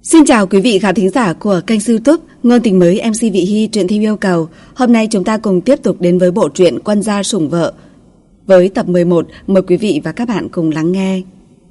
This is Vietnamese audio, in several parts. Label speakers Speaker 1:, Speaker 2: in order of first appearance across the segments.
Speaker 1: Xin chào quý vị khán thính giả của kênh YouTube Ngôn Tình Mới MC Vị Hy truyện theo yêu cầu. Hôm nay chúng ta cùng tiếp tục đến với bộ truyện Quân Gia Sủng Vợ. Với tập 11, mời quý vị và các bạn cùng lắng nghe.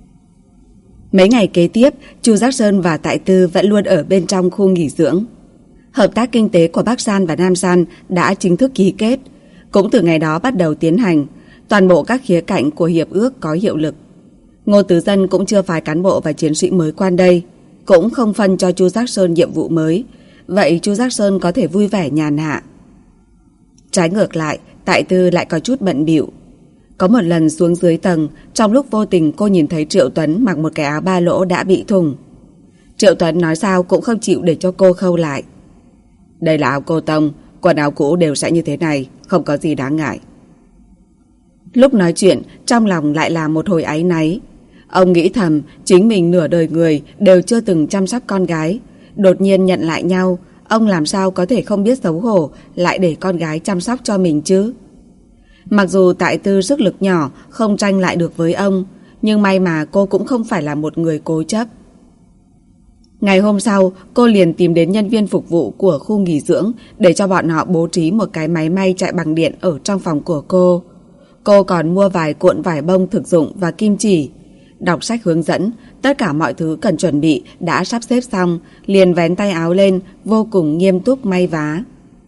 Speaker 1: Mấy ngày kế tiếp, Chu Giác Sơn và Tại Tư vẫn luôn ở bên trong khu nghỉ dưỡng. Hợp tác kinh tế của Bắc San và Nam San đã chính thức ký kết. Cũng từ ngày đó bắt đầu tiến hành, toàn bộ các khía cạnh của hiệp ước có hiệu lực. Ngô Tứ Dân cũng chưa phái cán bộ và chiến sĩ mới qua đây, cũng không phân cho Chu Giác Sơn nhiệm vụ mới. Vậy Chu Giác Sơn có thể vui vẻ nhàn hạ. Trái ngược lại, Tại Tư lại có chút bận bịu. Có một lần xuống dưới tầng, trong lúc vô tình cô nhìn thấy Triệu Tuấn mặc một cái áo ba lỗ đã bị thủng. Triệu Tuấn nói sao cũng không chịu để cho cô khâu lại. Đây là áo cô tông, quần áo cũ đều sẽ như thế này, không có gì đáng ngại. Lúc nói chuyện, trong lòng lại là một hồi áy náy. Ông nghĩ thầm, chính mình nửa đời người đều chưa từng chăm sóc con gái. Đột nhiên nhận lại nhau, ông làm sao có thể không biết xấu hổ lại để con gái chăm sóc cho mình chứ. Mặc dù Tại Tư sức lực nhỏ, không tranh lại được với ông, nhưng may mà cô cũng không phải là một người cố chấp. Ngày hôm sau, cô liền tìm đến nhân viên phục vụ của khu nghỉ dưỡng để cho bọn họ bố trí một cái máy may chạy bằng điện ở trong phòng của cô. Cô còn mua vài cuộn vải bông thực dụng và kim chỉ. Đọc sách hướng dẫn, tất cả mọi thứ cần chuẩn bị đã sắp xếp xong, liền vén tay áo lên, vô cùng nghiêm túc may vá.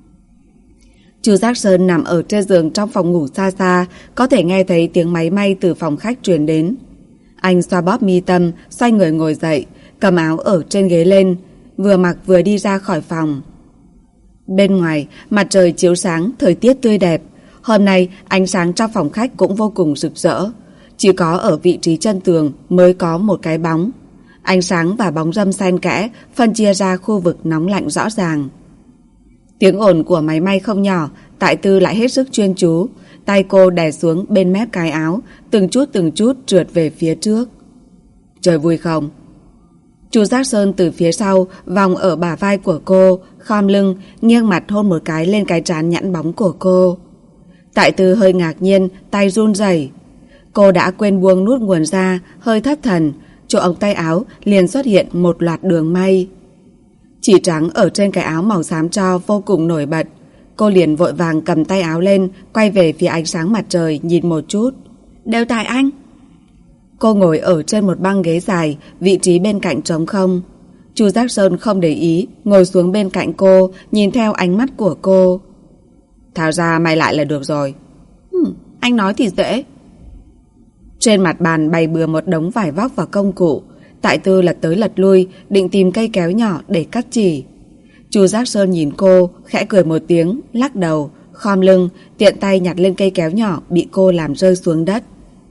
Speaker 1: Chu Giác Sơn nằm ở trên giường trong phòng ngủ xa xa, có thể nghe thấy tiếng máy may từ phòng khách truyền đến. Anh xoa bóp mi tâm, xoay người ngồi dậy, cầm áo ở trên ghế lên, vừa mặc vừa đi ra khỏi phòng. Bên ngoài, mặt trời chiếu sáng, thời tiết tươi đẹp. Hôm nay, ánh sáng trong phòng khách cũng vô cùng rực rỡ. Chỉ có ở vị trí chân tường mới có một cái bóng. Ánh sáng và bóng râm xen kẽ, phân chia ra khu vực nóng lạnh rõ ràng. Tiếng ồn của máy may không nhỏ, Tại Tư lại hết sức chuyên chú. Tay cô đè xuống bên mép cái áo, từng chút trượt về phía trước. Trời vui không? Chu Giác Sơn từ phía sau vòng ở bả vai của cô, khom lưng, nghiêng mặt hôn một cái lên cái trán nhẵn bóng của cô. Tại Tư hơi ngạc nhiên, tay run rẩy. Cô đã quên buông nút nguồn ra, hơi thất thần, chỗ ống tay áo liền xuất hiện một loạt đường may. Chỉ trắng ở trên cái áo màu xám tro vô cùng nổi bật. Cô liền vội vàng cầm tay áo lên, quay về phía ánh sáng mặt trời nhìn một chút. Đều tại anh. Cô ngồi ở trên một băng ghế dài, vị trí bên cạnh trống không. Chu Giác Sơn không để ý, ngồi xuống bên cạnh cô, nhìn theo ánh mắt của cô. Tháo ra may lại là được rồi. Anh nói thì dễ. Trên mặt bàn bày bừa một đống vải vóc và công cụ. Tại Tư lật tới lật lui, định tìm cây kéo nhỏ để cắt chỉ. Chu Giác Sơn nhìn cô, khẽ cười một tiếng, lắc đầu, khom lưng, tiện tay nhặt lên cây kéo nhỏ bị cô làm rơi xuống đất.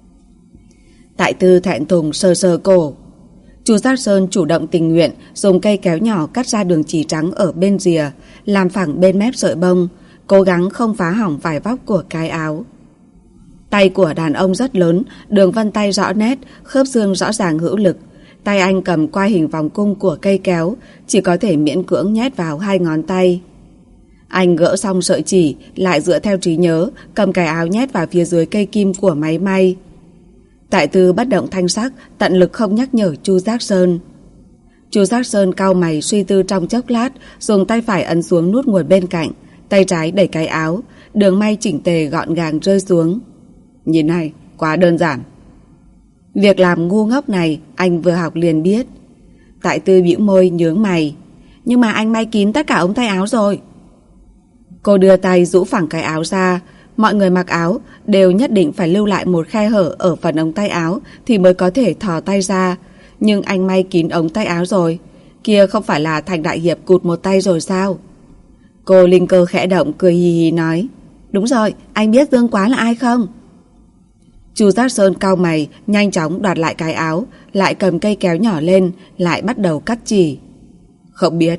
Speaker 1: Tại Tư thẹn thùng sờ sờ cổ. Chu Giác Sơn chủ động tình nguyện dùng cây kéo nhỏ cắt ra đường chỉ trắng ở bên rìa, làm phẳng bên mép sợi bông, cố gắng không phá hỏng vải vóc của cái áo. Tay của đàn ông rất lớn, đường vân tay rõ nét, khớp xương rõ ràng hữu lực. Tay anh cầm qua hình vòng cung của cây kéo, chỉ có thể miễn cưỡng nhét vào 2 ngón tay. Anh gỡ xong sợi chỉ, lại dựa theo trí nhớ, cầm cái áo nhét vào phía dưới cây kim của máy may. Tại Tư bất động thanh sắc, tận lực không nhắc nhở Chu Giác Sơn. Chu Giác Sơn cau mày suy tư trong chốc lát, dùng tay phải ấn xuống nút nguồn bên cạnh, tay trái đẩy cái áo, đường may chỉnh tề gọn gàng rơi xuống. Nhìn này, quá đơn giản. Việc làm ngu ngốc này anh vừa học liền biết. Tại Tư bĩu môi nhướng mày. Nhưng mà anh may kín tất cả ống tay áo rồi. Cô đưa tay rũ phẳng cái áo ra. Mọi người mặc áo đều nhất định phải lưu lại một khe hở ở phần ống tay áo thì mới có thể thò tay ra. Nhưng anh may kín ống tay áo rồi. Kia không phải là Thành đại hiệp cụt một tay rồi sao? Cô linh cơ khẽ động cười hì hì nói. Đúng rồi, anh biết Dương Quá là ai không? Chu Giác Sơn cau mày, nhanh chóng đoạt lại cái áo, lại cầm cây kéo nhỏ lên, lại bắt đầu cắt chỉ. Không biết.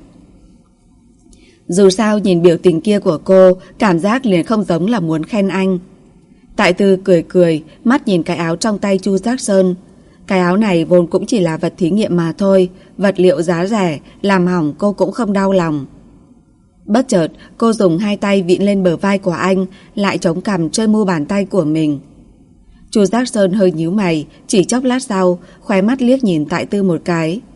Speaker 1: Dù sao nhìn biểu tình kia của cô, cảm giác liền không giống là muốn khen anh. Tại Tư cười cười, mắt nhìn cái áo trong tay Chu Giác Sơn. Cái áo này vốn cũng chỉ là vật thí nghiệm mà thôi, vật liệu giá rẻ, làm hỏng cô cũng không đau lòng. Bất chợt, cô dùng 2 tay vịn lên bờ vai của anh, lại chống cằm trên mu bàn tay của mình. Chu Giác Sơn hơi nhíu mày, chỉ chốc lát sau, khóe mắt liếc nhìn Tại Tư một cái.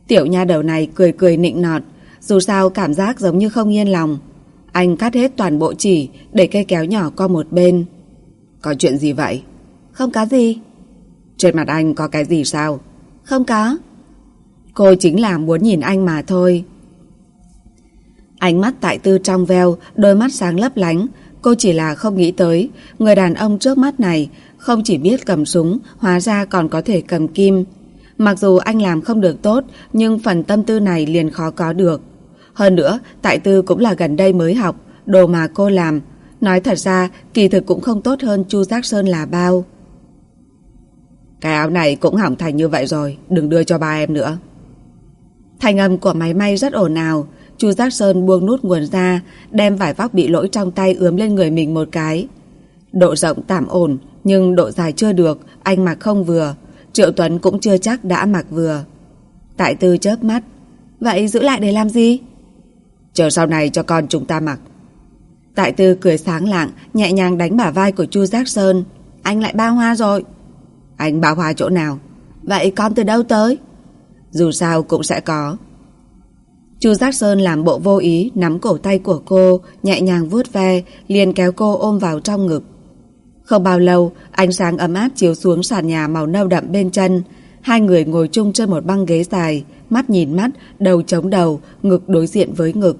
Speaker 1: Tiểu nha đầu này cười cười nịnh nọt, dù sao cảm giác giống như không yên lòng. Anh cắt hết toàn bộ chỉ, để cây kéo nhỏ qua một bên. Có chuyện gì vậy? Không có gì. Trên mặt anh có cái gì sao? Không có. Cô chính là muốn nhìn anh mà thôi. Ánh mắt Tại Tư trong veo, đôi mắt sáng lấp lánh. Cô chỉ là không nghĩ tới người đàn ông trước mắt này không chỉ biết cầm súng, hóa ra còn có thể cầm kim. Mặc dù anh làm không được tốt, nhưng phần tâm tư này liền khó có được. Hơn nữa, Tại Tư cũng là gần đây mới học, đồ mà cô làm, nói thật ra kỳ thực cũng không tốt hơn Chu Giác Sơn là bao. Cái áo này cũng hỏng thành như vậy rồi, đừng đưa cho ba em nữa. Thành âm của máy may rất ồn ào. Chu Giác Sơn buông nút nguồn ra, đem vải vóc bị lỗi trong tay ướm lên người mình một cái. Độ rộng tạm ổn, nhưng độ dài chưa được, anh mặc không vừa. Triệu Tuấn cũng chưa chắc đã mặc vừa. Tại Tư chớp mắt. Vậy giữ lại để làm gì? Chờ sau này cho con chúng ta mặc. Tại Tư cười sáng lạng, nhẹ nhàng đánh bả vai của Chu Giác Sơn. Anh lại ba hoa rồi. Anh ba hoa chỗ nào? Vậy con từ đâu tới? Dù sao cũng sẽ có. Chu Giác Sơn làm bộ vô ý nắm cổ tay của cô, nhẹ nhàng vuốt ve, liền kéo cô ôm vào trong ngực. Không bao lâu, ánh sáng ấm áp chiếu xuống sàn nhà màu nâu đậm bên chân. Hai người ngồi chung trên một băng ghế dài, mắt nhìn mắt, đầu chống đầu, ngực đối diện với ngực.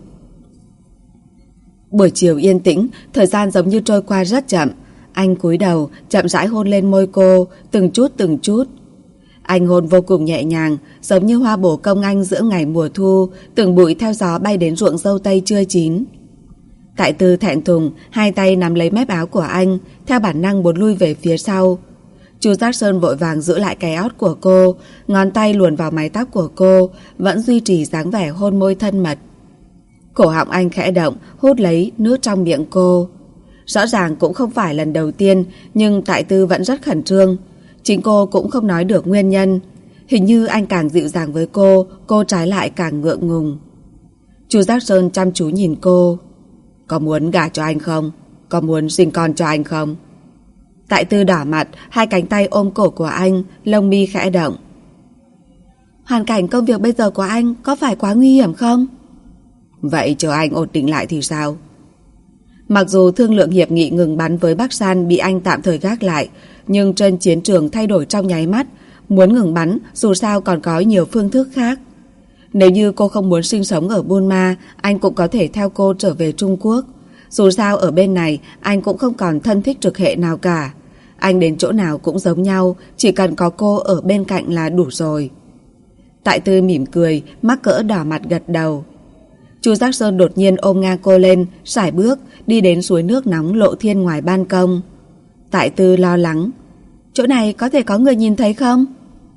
Speaker 1: Buổi chiều yên tĩnh, thời gian giống như trôi qua rất chậm. Anh cúi đầu, chậm rãi hôn lên môi cô, từng chút từng chút. Anh hôn vô cùng nhẹ nhàng, giống như hoa bổ công anh giữa ngày mùa thu, từng bụi theo gió bay đến ruộng dâu tây chưa chín. Tại Tư thẹn thùng, hai tay nắm lấy mép áo của anh, theo bản năng muốn lui về phía sau. Chu Giác Sơn vội vàng giữ lại cái ót của cô, ngón tay luồn vào mái tóc của cô, vẫn duy trì dáng vẻ hôn môi thân mật. Cổ họng anh khẽ động, hút lấy nước trong miệng cô. Rõ ràng cũng không phải lần đầu tiên, nhưng Tại Tư vẫn rất khẩn trương. Chính cô cũng không nói được nguyên nhân. Hình như anh càng dịu dàng với cô trái lại càng ngượng ngùng. Chu Giác Sơn chăm chú nhìn cô. Có muốn gả cho anh không? Có muốn sinh con cho anh không? Tại Tư đỏ mặt, hai cánh tay ôm cổ của anh, lông mi khẽ động. Hoàn cảnh công việc bây giờ của anh có phải quá nguy hiểm không? Vậy chờ anh ổn định lại thì sao? Mặc dù thương lượng hiệp nghị ngừng bắn với Bắc San bị anh tạm thời gác lại, nhưng trên chiến trường thay đổi trong nháy mắt. Muốn ngừng bắn dù sao còn có nhiều phương thức khác. Nếu như cô không muốn sinh sống ở Burma, anh cũng có thể theo cô trở về Trung Quốc. Dù sao ở bên này anh cũng không còn thân thích trực hệ nào cả. Anh đến chỗ nào cũng giống nhau, chỉ cần có cô ở bên cạnh là đủ rồi. Tại Tư mỉm cười, mắc cỡ đỏ mặt gật đầu. Chu Giác Sơn đột nhiên ôm ngang cô lên, sải bước đi đến suối nước nóng lộ thiên ngoài ban công. Tại Tư lo lắng. Chỗ này có thể có người nhìn thấy không?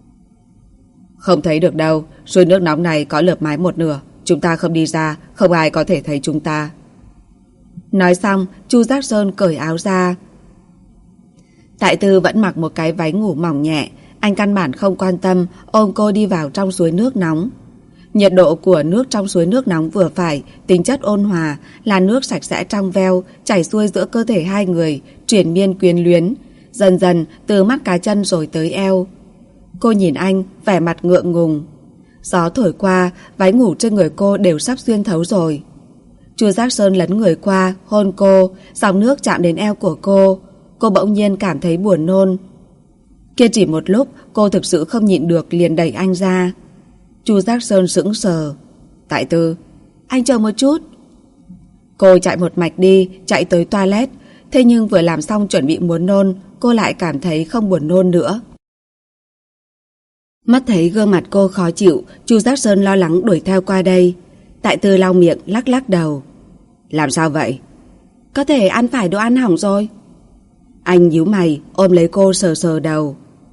Speaker 1: Không thấy được đâu, suối nước nóng này có lợp mái một nửa, chúng ta không đi ra, không ai có thể thấy chúng ta. Nói xong, Chu Giác Sơn cởi áo ra. Tại Tư vẫn mặc một cái váy ngủ mỏng nhẹ, anh căn bản không quan tâm, ôm cô đi vào trong suối nước nóng. Nhiệt độ của nước trong suối nước nóng vừa phải, tính chất ôn hòa, là nước sạch sẽ trong veo, chảy xuôi giữa cơ thể hai người, triền miên quyến luyến, dần dần từ mắt cá chân rồi tới eo. Cô nhìn anh, vẻ mặt ngượng ngùng. Gió thổi qua, váy ngủ trên người cô đều sắp xuyên thấu rồi. Chu Giác Sơn lấn người qua, hôn cô, dòng nước chạm đến eo của cô. Cô bỗng nhiên cảm thấy buồn nôn. Kia chỉ một lúc, cô thực sự không nhịn được liền đẩy anh ra. Chu Giác Sơn sững sờ. Tại Tư, anh chờ một chút. Cô chạy một mạch đi, chạy tới toilet. Thế nhưng vừa làm xong chuẩn bị muốn nôn, cô lại cảm thấy không buồn nôn nữa. Mắt thấy gương mặt cô khó chịu, Chu Giác Sơn lo lắng đuổi theo qua đây. Tại Tư lau miệng, lắc lắc đầu. Làm sao vậy? Có thể ăn phải đồ ăn hỏng rồi. Anh nhíu mày, ôm lấy cô sờ sờ đầu.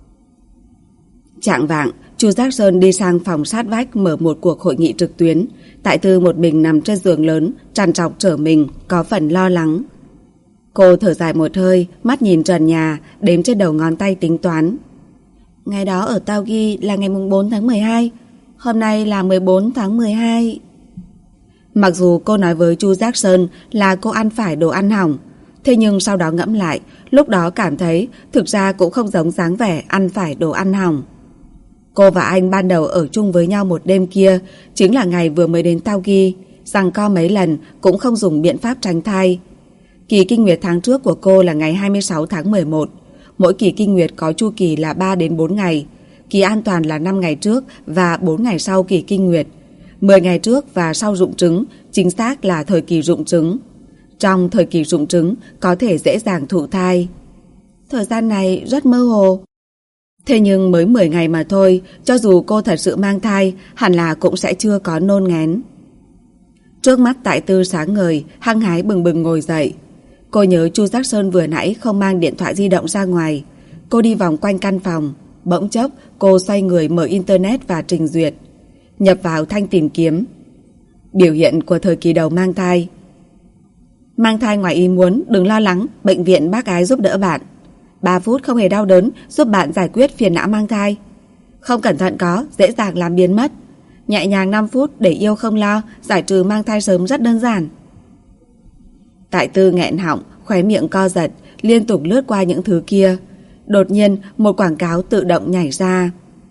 Speaker 1: Chạng vạng, Chu Giác Sơn đi sang phòng sát vách mở một cuộc hội nghị trực tuyến. Tại Tư một mình nằm trên giường lớn, trằn trọc trở mình, có phần lo lắng. Cô thở dài một hơi, mắt nhìn trần nhà, đếm trên đầu ngón tay tính toán. Ngày đó ở Tao Ghi là ngày 4 tháng 12, hôm nay là 14 tháng 12. Mặc dù cô nói với Chu Giác Sơn là cô ăn phải đồ ăn hỏng, thế nhưng sau đó ngẫm lại, lúc đó cảm thấy thực ra cũng không giống dáng vẻ ăn phải đồ ăn hỏng. Cô và anh ban đầu ở chung với nhau một đêm kia, chính là ngày vừa mới đến Tao Ghi, giằng co mấy lần cũng không dùng biện pháp tránh thai. Kỳ kinh nguyệt tháng trước của cô là ngày 26 tháng 11. Mỗi kỳ kinh nguyệt có chu kỳ là 3 đến 4 ngày. Kỳ an toàn là 5 ngày trước và 4 ngày sau kỳ kinh nguyệt. 10 ngày trước và sau rụng trứng, chính xác là thời kỳ rụng trứng. Trong thời kỳ rụng trứng có thể dễ dàng thụ thai. Thời gian này rất mơ hồ. Thế nhưng mới 10 ngày mà thôi, cho dù cô thật sự mang thai, hẳn là cũng sẽ chưa có nôn nghén. Trước mắt Tại Tư sáng ngời, hăng hái bừng bừng ngồi dậy. Cô nhớ Chu Giác Sơn vừa nãy không mang điện thoại di động ra ngoài. Cô đi vòng quanh căn phòng. Bỗng chốc, cô xoay người mở internet và trình duyệt. Nhập vào thanh tìm kiếm. Biểu hiện của thời kỳ đầu mang thai. Mang thai ngoài ý muốn, đừng lo lắng, bệnh viện bác ái giúp đỡ bạn. 3 phút không hề đau đớn, giúp bạn giải quyết phiền não mang thai. Không cẩn thận có, dễ dàng làm biến mất. Nhẹ nhàng 5 phút để yêu không lo, giải trừ mang thai sớm rất đơn giản. Tại Tư nghẹn họng, khóe miệng co giật, liên tục lướt qua những thứ kia. Đột nhiên, một quảng cáo tự động nhảy ra.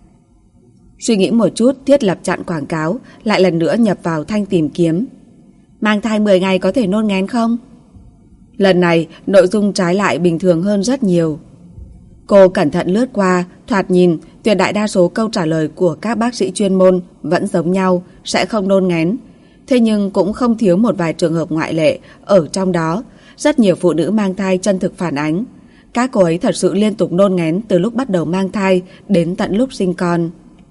Speaker 1: Suy nghĩ một chút, thiết lập chặn quảng cáo, lại lần nữa nhập vào thanh tìm kiếm. Mang thai 10 ngày có thể nôn nghén không? Lần này, nội dung trái lại bình thường hơn rất nhiều. Cô cẩn thận lướt qua, thoạt nhìn, tuyệt đại đa số câu trả lời của các bác sĩ chuyên môn vẫn giống nhau, sẽ không nôn nghén. Thế nhưng cũng không thiếu một vài trường hợp ngoại lệ, ở trong đó, rất nhiều phụ nữ mang thai chân thực phản ánh. Các cô ấy thật sự liên tục nôn nghén từ lúc bắt đầu mang thai đến tận lúc sinh con.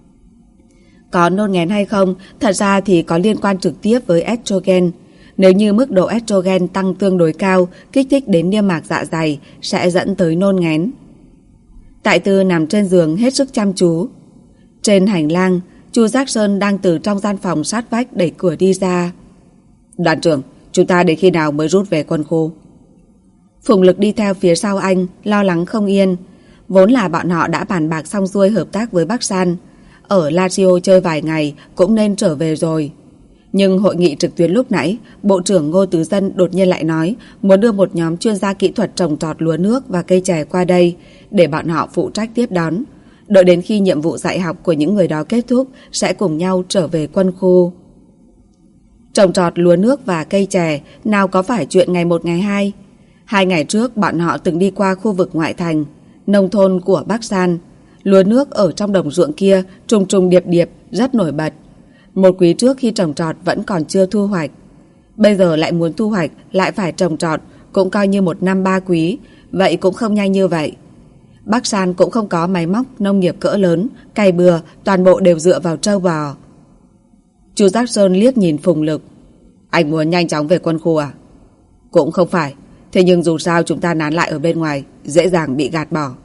Speaker 1: Có nôn nghén hay không, thật ra thì có liên quan trực tiếp với estrogen. Nếu như mức độ estrogen tăng tương đối cao, kích thích đến niêm mạc dạ dày, sẽ dẫn tới nôn nghén. Tại Tư nằm trên giường hết sức chăm chú. Trên hành lang, Chu Giác Sơn đang từ trong gian phòng sát vách đẩy cửa đi ra. Đoàn trưởng, chúng ta đến khi nào mới rút về quân khu? Phùng Lực đi theo phía sau anh, lo lắng không yên. Vốn là bọn họ đã bàn bạc xong xuôi hợp tác với Bắc San. Ở Lazio chơi vài ngày cũng nên trở về rồi. Nhưng hội nghị trực tuyến lúc nãy, Bộ trưởng Ngô Tứ Dân đột nhiên lại nói muốn đưa một nhóm chuyên gia kỹ thuật trồng trọt lúa nước và cây chè qua đây để bọn họ phụ trách tiếp đón. Đợi đến khi nhiệm vụ dạy học của những người đó kết thúc sẽ cùng nhau trở về quân khu. Trồng trọt lúa nước và cây chè nào có phải chuyện ngày một ngày hai. 2 ngày trước bọn họ từng đi qua khu vực ngoại thành, nông thôn của Bắc San. Lúa nước ở trong đồng ruộng kia trùng trùng điệp điệp rất nổi bật. Một quý trước khi trồng trọt vẫn còn chưa thu hoạch. Bây giờ lại muốn thu hoạch, lại phải trồng trọt, cũng coi như 1 năm 3 quý, vậy cũng không nhanh như vậy. Bắc San cũng không có máy móc nông nghiệp cỡ lớn, cày bừa, toàn bộ đều dựa vào trâu bò. Chu Giác Sơn liếc nhìn Phùng Lực. Anh muốn nhanh chóng về quân khu à? Cũng không phải, thế nhưng dù sao chúng ta nán lại ở bên ngoài, dễ dàng bị gạt bỏ.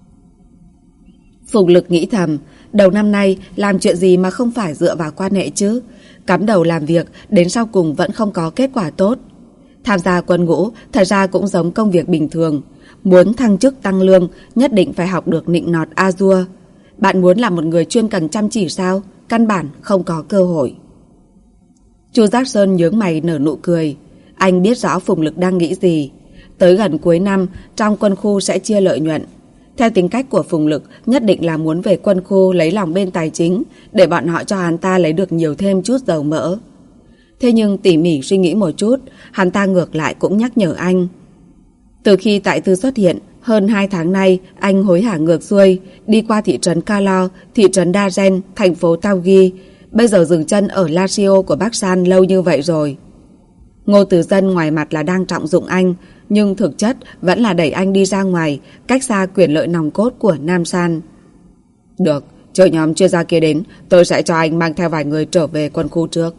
Speaker 1: Phùng Lực nghĩ thầm, đầu năm nay làm chuyện gì mà không phải dựa vào quan hệ chứ. Cắm đầu làm việc, đến sau cùng vẫn không có kết quả tốt. Tham gia quân ngũ, thật ra cũng giống công việc bình thường. Muốn thăng chức tăng lương, nhất định phải học được nịnh nọt a-dua. Bạn muốn làm một người chuyên cần chăm chỉ sao? Căn bản không có cơ hội. Chu Giác Sơn nhướng mày nở nụ cười. Anh biết rõ Phùng Lực đang nghĩ gì. Tới gần cuối năm, trong quân khu sẽ chia lợi nhuận. Theo tính cách của Phùng Lực, nhất định là muốn về quân khu lấy lòng bên tài chính, để bọn họ cho hắn ta lấy được nhiều thêm chút dầu mỡ. Thế nhưng tỉ mỉ suy nghĩ một chút, hắn ta ngược lại cũng nhắc nhở anh. Từ khi Tại Tư xuất hiện, hơn 2 tháng nay, anh hối hả ngược xuôi, đi qua thị trấn Calo, thị trấn Dagen, thành phố Tao Ghi, bây giờ dừng chân ở Lazio của Bắc San lâu như vậy rồi. Ngô Tứ Dân ngoài mặt là đang trọng dụng anh, nhưng thực chất vẫn là đẩy anh đi ra ngoài, cách xa quyền lợi nòng cốt của Nam San. Được, chờ nhóm chuyên gia kia đến, tôi sẽ cho anh mang theo vài người trở về quân khu trước.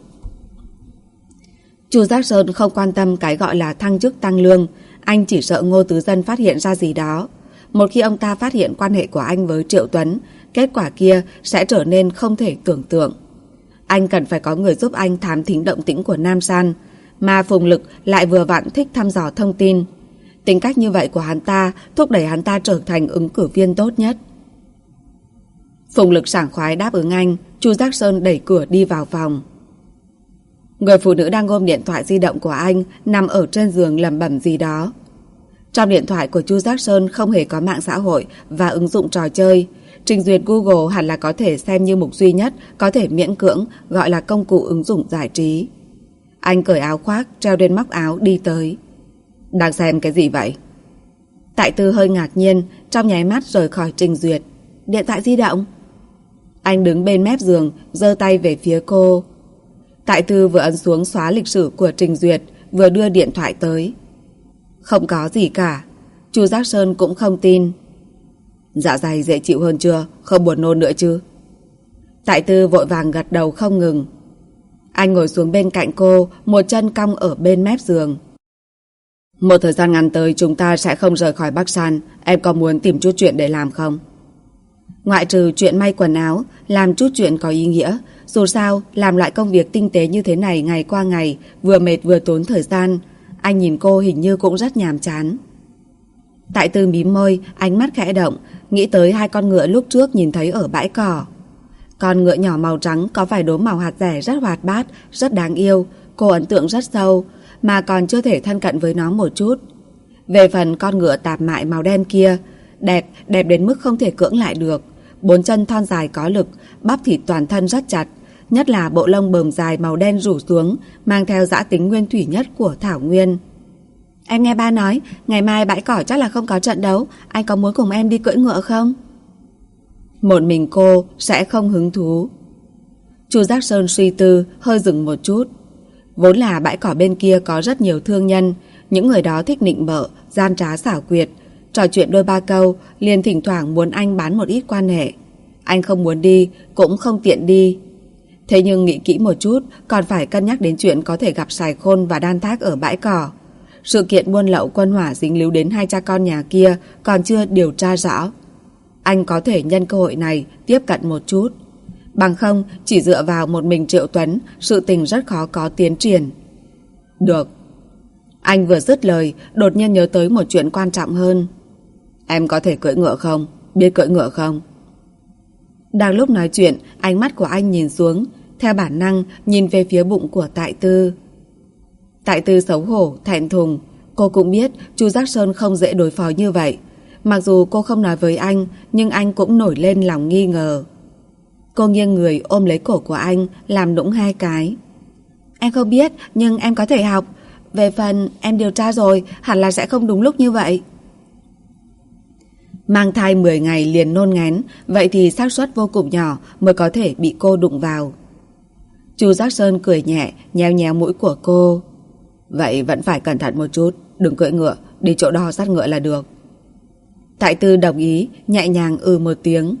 Speaker 1: Chu Giác Sơn không quan tâm cái gọi là thăng chức tăng lương, anh chỉ sợ Ngô Tứ Dân phát hiện ra gì đó. Một khi ông ta phát hiện quan hệ của anh với Triệu Tuấn, kết quả kia sẽ trở nên không thể tưởng tượng. Anh cần phải có người giúp anh thám thính động tĩnh của Nam San, mà Phùng Lực lại vừa vặn thích thăm dò thông tin. Tính cách như vậy của hắn ta thúc đẩy hắn ta trở thành ứng cử viên tốt nhất. Phùng Lực sảng khoái đáp ứng anh. Chu Giác Sơn đẩy cửa đi vào phòng. Người phụ nữ đang ôm điện thoại di động của anh nằm ở trên giường lẩm bẩm gì đó. Trong điện thoại của Chu Giác Sơn không hề có mạng xã hội và ứng dụng trò chơi, trình duyệt Google hẳn là có thể xem như mục duy nhất có thể miễn cưỡng gọi là công cụ ứng dụng giải trí. Anh cởi áo khoác, treo lên móc áo đi tới. Đang xem cái gì vậy? Tại Tư hơi ngạc nhiên, trong nháy mắt rời khỏi trình duyệt. Điện thoại di động. Anh đứng bên mép giường, giơ tay về phía cô. Tại Tư vừa ấn xuống xóa lịch sử của trình duyệt, vừa đưa điện thoại tới. Không có gì cả. Chu Giác Sơn cũng không tin. Dạ dày dễ chịu hơn chưa? Không buồn nôn nữa chứ? Tại Tư vội vàng gật đầu không ngừng. Anh ngồi xuống bên cạnh cô, một chân cong ở bên mép giường. Một thời gian ngắn tới chúng ta sẽ không rời khỏi Bắc San. Em có muốn tìm chút chuyện để làm không? Ngoại trừ chuyện may quần áo, làm chút chuyện có ý nghĩa. Dù sao, làm loại công việc tinh tế như thế này ngày qua ngày, vừa mệt vừa tốn thời gian. Anh nhìn cô hình như cũng rất nhàm chán. Tại Tư mím môi, ánh mắt khẽ động, nghĩ tới hai con ngựa lúc trước nhìn thấy ở bãi cỏ. Con ngựa nhỏ màu trắng có vài đốm màu hạt dẻ rất hoạt bát, rất đáng yêu. Cô ấn tượng rất sâu, mà còn chưa thể thân cận với nó một chút. Về phần con ngựa tạp mại màu đen kia, đẹp đến mức không thể cưỡng lại được. Bốn chân thon dài có lực, bắp thịt toàn thân rất chặt, nhất là bộ lông bờm dài màu đen rủ xuống, mang theo dã tính nguyên thủy nhất của thảo nguyên. Em nghe ba nói, ngày mai bãi cỏ chắc là không có trận đấu, anh có muốn cùng em đi cưỡi ngựa không? Một mình cô sẽ không hứng thú. Chu Giác Sơn suy tư, hơi dừng một chút. Vốn là bãi cỏ bên kia có rất nhiều thương nhân, những người đó thích nịnh bợ, gian trá xảo quyệt. Trò chuyện đôi ba câu, liền thỉnh thoảng muốn anh bán một ít quan hệ. Anh không muốn đi, cũng không tiện đi. Thế nhưng nghĩ kỹ một chút, còn phải cân nhắc đến chuyện có thể gặp Sài Khôn và Đan Thác ở bãi cỏ. Sự kiện buôn lậu quân hỏa dính líu đến hai cha con nhà kia còn chưa điều tra rõ. Anh có thể nhân cơ hội này tiếp cận một chút. Bằng không, chỉ dựa vào một mình Triệu Tuấn, sự tình rất khó có tiến triển. Được. Anh vừa dứt lời, đột nhiên nhớ tới một chuyện quan trọng hơn. Em có thể cưỡi ngựa không? Biết cưỡi ngựa không? Đang lúc nói chuyện, ánh mắt của anh nhìn xuống, theo bản năng nhìn về phía bụng của Tại Tư. Tại Tư xấu hổ, thẹn thùng. Cô cũng biết Chu Giác Sơn không dễ đối phó như vậy. Mặc dù cô không nói với anh, nhưng anh cũng nổi lên lòng nghi ngờ. Cô nghiêng người ôm lấy cổ của anh, làm nũng hai cái. Em không biết, nhưng em có thể học. Về phần em điều tra rồi, hẳn là sẽ không đúng lúc như vậy. Mang thai 10 ngày liền nôn ngén, vậy thì xác suất vô cùng nhỏ mới có thể bị cô đụng vào. Chu Giác Sơn cười nhẹ, nhéo nhéo mũi của cô. Vậy vẫn phải cẩn thận một chút, đừng cưỡi ngựa, đi chỗ đo sát ngựa là được. Tại Tư đồng ý, nhẹ nhàng một tiếng.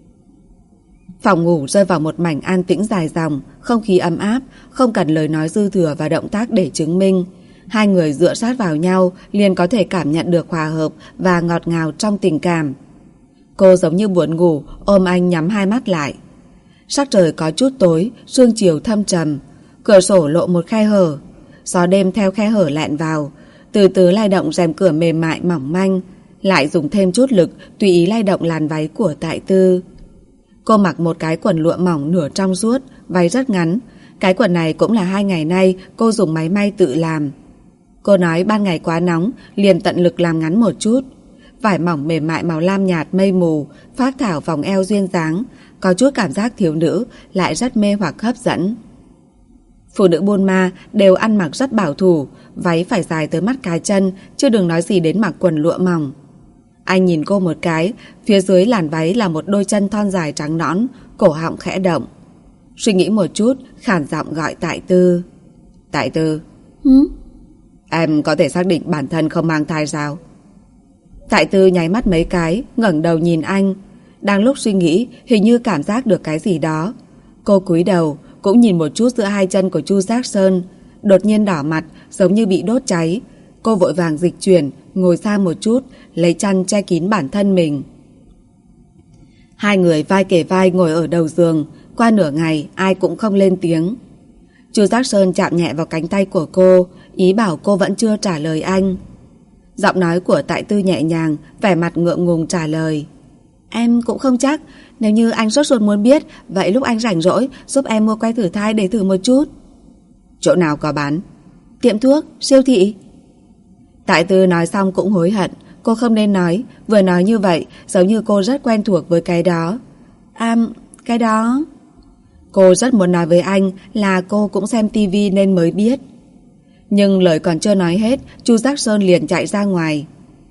Speaker 1: Phòng ngủ rơi vào một mảnh an tĩnh dài dòng, không khí ấm áp, không cần lời nói dư thừa và động tác để chứng minh. Hai người dựa sát vào nhau liền có thể cảm nhận được hòa hợp và ngọt ngào trong tình cảm. Cô giống như buồn ngủ, ôm anh nhắm hai mắt lại. Sắc trời có chút tối, sương chiều thâm trầm, cửa sổ lộ một khe hở. Gió đêm theo khe hở lẹn vào, từ từ lay động rèm cửa mềm mại mỏng manh, lại dùng thêm chút lực tùy ý lay động làn váy của Tại Tư. Cô mặc một cái quần lụa mỏng nửa trong suốt, váy rất ngắn. Cái quần này cũng là 2 ngày nay cô dùng máy may tự làm. Cô nói ban ngày quá nóng, liền tận lực làm ngắn một chút. Vải mỏng mềm mại màu lam nhạt mây mù, phác thảo vòng eo duyên dáng, có chút cảm giác thiếu nữ, lại rất mê hoặc hấp dẫn. Phụ nữ Buôn Ma đều ăn mặc rất bảo thủ, váy phải dài tới mắt cá chân, chứ đừng nói gì đến mặc quần lụa mỏng. Anh nhìn cô một cái, phía dưới làn váy là một đôi chân thon dài trắng nõn, cổ họng khẽ động. Suy nghĩ một chút, khàn giọng gọi Tại Tư. Tại Tư. Em có thể xác định bản thân không mang thai sao? Tại Tư nháy mắt mấy cái, ngẩng đầu nhìn anh. Đang lúc suy nghĩ, hình như cảm giác được cái gì đó. Cô cúi đầu, cũng nhìn một chút giữa hai chân của Chu Giác Sơn. Đột nhiên đỏ mặt, giống như bị đốt cháy. Cô vội vàng dịch chuyển, ngồi xa một chút, lấy chăn che kín bản thân mình. Hai người vai kề vai ngồi ở đầu giường. Qua nửa ngày, ai cũng không lên tiếng. Chu Giác Sơn chạm nhẹ vào cánh tay của cô, ý bảo cô vẫn chưa trả lời anh. Giọng nói của Tại Tư nhẹ nhàng, vẻ mặt ngượng ngùng trả lời. Em cũng không chắc, nếu như anh sốt ruột muốn biết, vậy lúc anh rảnh rỗi giúp em mua que thử thai để thử một chút. Chỗ nào có bán? Tiệm thuốc, siêu thị. Tại Tư nói xong cũng hối hận, cô không nên nói. Vừa nói như vậy giống như cô rất quen thuộc với cái đó. Cái đó... Cô rất muốn nói với anh là cô cũng xem tivi nên mới biết. Nhưng lời còn chưa nói hết, Chu Giác Sơn liền chạy ra ngoài.